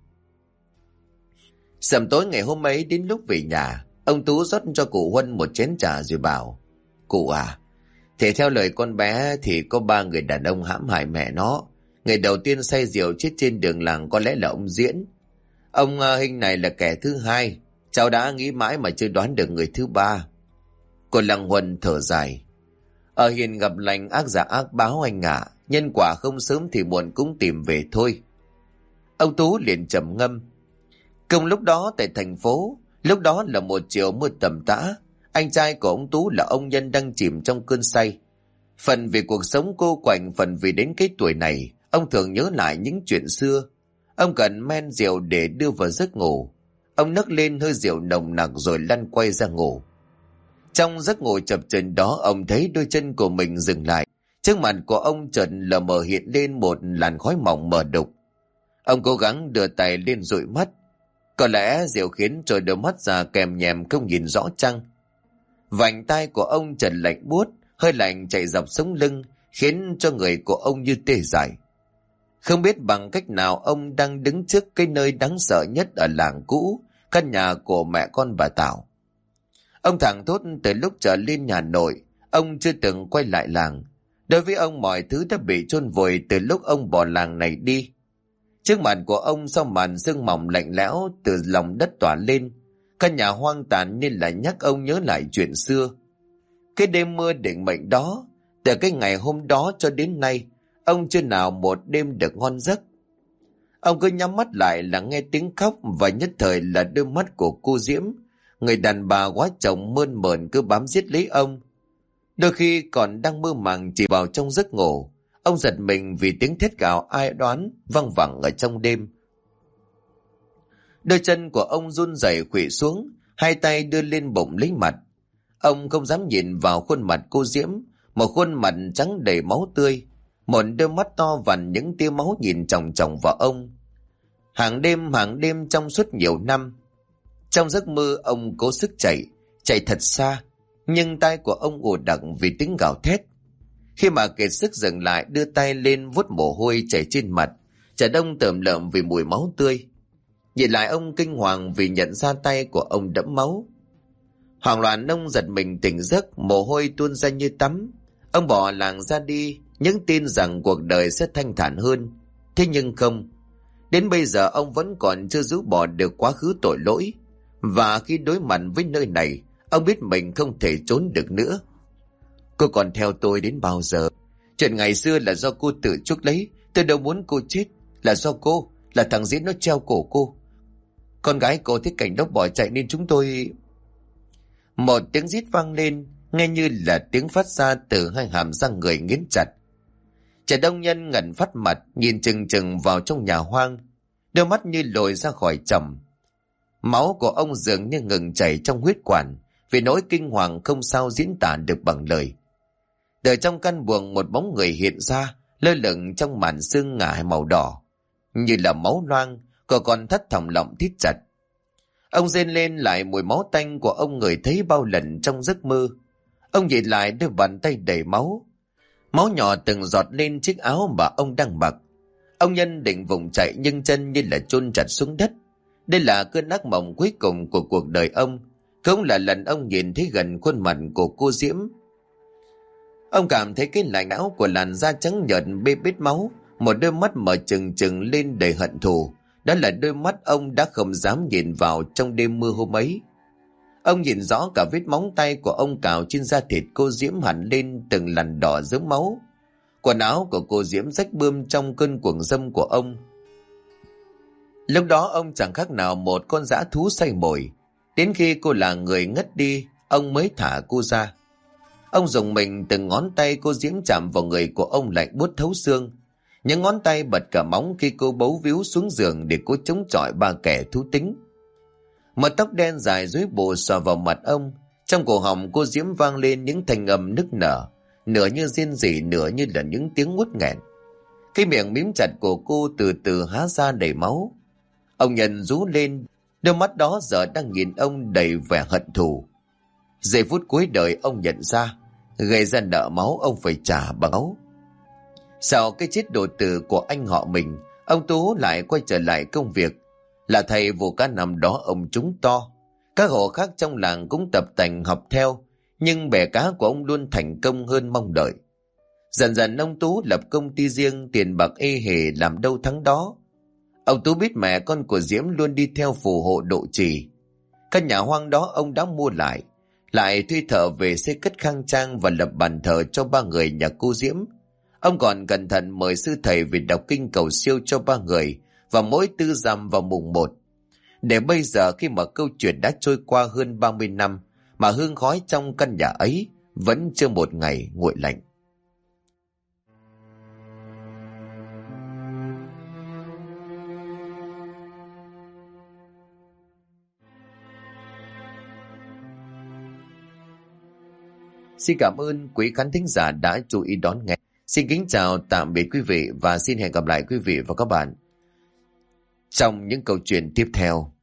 Sầm tối ngày hôm ấy đến lúc về nhà, ông Tú rót cho cụ Huân một chén trà rồi bảo: Cụ à, thì theo lời con bé thì có 3 người đàn ông hãm hại mẹ nó. Người đầu tiên say rượu chết trên đường làng có lẽ là ông Diễn. Ông Hinh này là kẻ thứ hai. Cháu đã nghĩ mãi mà chưa đoán được người thứ 3. Cô Lăng Huân thở dài: Ở hiền gặp lành, ác giả ác báo anh ạ. Nhân quả không sớm thì muộn cũng tìm về thôi. Ông Tú liền trầm ngâm. Cùng lúc đó tại thành phố, lúc đó là một chiều mưa tầm tã. Anh trai của ông Tú là ông Nhân đang chìm trong cơn say. Phần vì cuộc sống cô quạnh, phần vì đến cái tuổi này ông thường nhớ lại những chuyện xưa. Ông cần men rượu để đưa vào giấc ngủ. Ông nấc lên hơi rượu nồng nặc rồi lăn quay ra ngủ. Trong giấc ngủ chập chờn đó, ông thấy đôi chân của mình dừng lại. Trước mặt của ông chợt lờ mờ hiện lên một làn khói mỏng mờ đục. Ông cố gắng đưa tay lên dụi mắt. Có lẽ rượu khiến trôi đôi mắt ra kèm nhèm không nhìn rõ trăng. Vành tai của ông chợt lạnh buốt, hơi lạnh chạy dọc sống lưng, khiến cho người của ông như tê dại. Không biết bằng cách nào ông đang đứng trước cái nơi đáng sợ nhất ở làng cũ, căn nhà của mẹ con bà Tảo. Ông thảng thốt từ lúc trở lên nhà nội, ông chưa từng quay lại làng. Đối với ông mọi thứ đã bị chôn vùi từ lúc ông bỏ làng này đi. Trước mặt của ông sau màn sương mỏng lạnh lẽo từ lòng đất tỏa lên, Căn nhà hoang tàn nên là nhắc ông nhớ lại chuyện xưa. Cái đêm mưa định mệnh đó, từ cái ngày hôm đó cho đến nay, ông chưa nào một đêm được ngon giấc. Ông cứ nhắm mắt lại là nghe tiếng khóc, và nhất thời là đôi mắt của cô Diễm, người đàn bà quá chồng mơn mởn, cứ bám giết lấy ông. Đôi khi còn đang mơ màng chỉ vào trong giấc ngủ, ông giật mình vì tiếng thét gào ai đoán văng vẳng ở trong đêm. Đôi chân của ông run rẩy khuỵu xuống, hai tay đưa lên bụng lấy mặt. Ông không dám nhìn vào khuôn mặt cô Diễm, một khuôn mặt trắng đầy máu tươi, một đôi mắt to vằn những tia máu nhìn chòng chòng vào ông. Hàng đêm trong suốt nhiều năm, trong giấc mơ ông cố sức chạy thật xa, nhưng tay của ông ù đặc vì tiếng gào thét. Khi mà kiệt sức dừng lại, đưa tay lên vuốt mồ hôi chảy trên mặt, chả đông tởm lợm vì mùi máu tươi. Nhìn lại ông kinh hoàng vì nhận ra tay của ông đẫm máu. Hoảng loạn ông giật mình tỉnh giấc, mồ hôi tuôn ra như tắm. Ông bỏ làng ra đi, những tin rằng cuộc đời sẽ thanh thản hơn. Thế nhưng không. Đến bây giờ ông vẫn còn chưa rũ bỏ được quá khứ tội lỗi. Và khi đối mặt với nơi này, ông biết mình không thể trốn được nữa. Cô còn theo tôi đến bao giờ? Chuyện ngày xưa là do cô tự chuốc lấy. Tôi đâu muốn cô chết. Là do cô, là thằng Diễn nó treo cổ cô. Con gái cô thấy cảnh đó bỏ chạy nên chúng tôi... Một tiếng rít vang lên, nghe như là tiếng phát ra từ hai hàm răng người nghiến chặt. Trẻ đông nhân ngẩn phát mặt, nhìn chừng chừng vào trong nhà hoang, đôi mắt như lồi ra khỏi chồng. Máu của ông dường như ngừng chảy trong huyết quản, vì nỗi kinh hoàng không sao diễn tả được bằng lời. Từ trong căn buồng một bóng người hiện ra, lơ lửng trong màn sương ngả màu đỏ, như là máu loang, còn thất thòng lọng thít chặt. Ông rên lên lại mùi máu tanh của ông người thấy bao lần trong giấc mơ. Ông nhìn lại đôi bàn tay đầy máu. Máu nhỏ từng giọt lên chiếc áo mà ông đang mặc. Ông nhân định vùng chạy nhưng chân như là chôn chặt xuống đất. Đây là cơn ác mộng cuối cùng của cuộc đời ông. Cũng là lần ông nhìn thấy gần khuôn mặt của cô Diễm. Ông cảm thấy cái lạnh não của làn da trắng nhợt bê bết máu. Một đôi mắt mở trừng trừng lên đầy hận thù. Đó là đôi mắt ông đã không dám nhìn vào trong đêm mưa hôm ấy. Ông nhìn rõ cả vết móng tay của ông cào trên da thịt cô Diễm hẳn lên từng lằn đỏ dớm máu. Quần áo của cô Diễm rách bươm trong cơn cuồng dâm của ông. Lúc đó ông chẳng khác nào một con dã thú say mồi. Đến khi cô là người ngất đi, ông mới thả cô ra. Ông dùng mình từng ngón tay cô Diễm chạm vào người của ông lạnh buốt thấu xương. Những ngón tay bật cả móng khi cô bấu víu xuống giường để cố chống chọi ba kẻ thú tính. Một tóc đen dài rối bù xòa vào mặt ông. Trong cổ họng cô Diễm vang lên những thanh âm nức nở, nửa như rên rỉ, nửa như là những tiếng uất nghẹn. Cái miệng mím chặt của cô từ từ há ra đầy máu. Ông Nhân rú lên, đôi mắt đó giờ đang nhìn ông đầy vẻ hận thù. Giây phút cuối đời ông nhận ra, gây ra nợ máu ông phải trả bằng máu. Sau cái chết đồ tử của anh họ mình, ông Tú lại quay trở lại công việc. Là thầy vụ cá năm đó ông trúng to. Các hộ khác trong làng cũng tập tành học theo, nhưng bè cá của ông luôn thành công hơn mong đợi. Dần dần ông Tú lập công ty riêng, tiền bạc ê hề làm đâu thắng đó. Ông Tú biết mẹ con của Diễm luôn đi theo phù hộ độ trì. Căn nhà hoang đó ông đã mua lại thuê thợ về xây cất khang trang và lập bàn thờ cho ba người nhà cô Diễm. Ông còn cẩn thận mời sư thầy về đọc kinh cầu siêu cho ba người vào mỗi tư rằm vào mùng 1. Để bây giờ khi mà câu chuyện đã trôi qua hơn 30 năm mà hương khói trong căn nhà ấy vẫn chưa một ngày nguội lạnh. Xin cảm ơn quý khán thính giả đã chú ý đón nghe. Xin kính chào tạm biệt quý vị và xin hẹn gặp lại quý vị và các bạn trong những câu chuyện tiếp theo.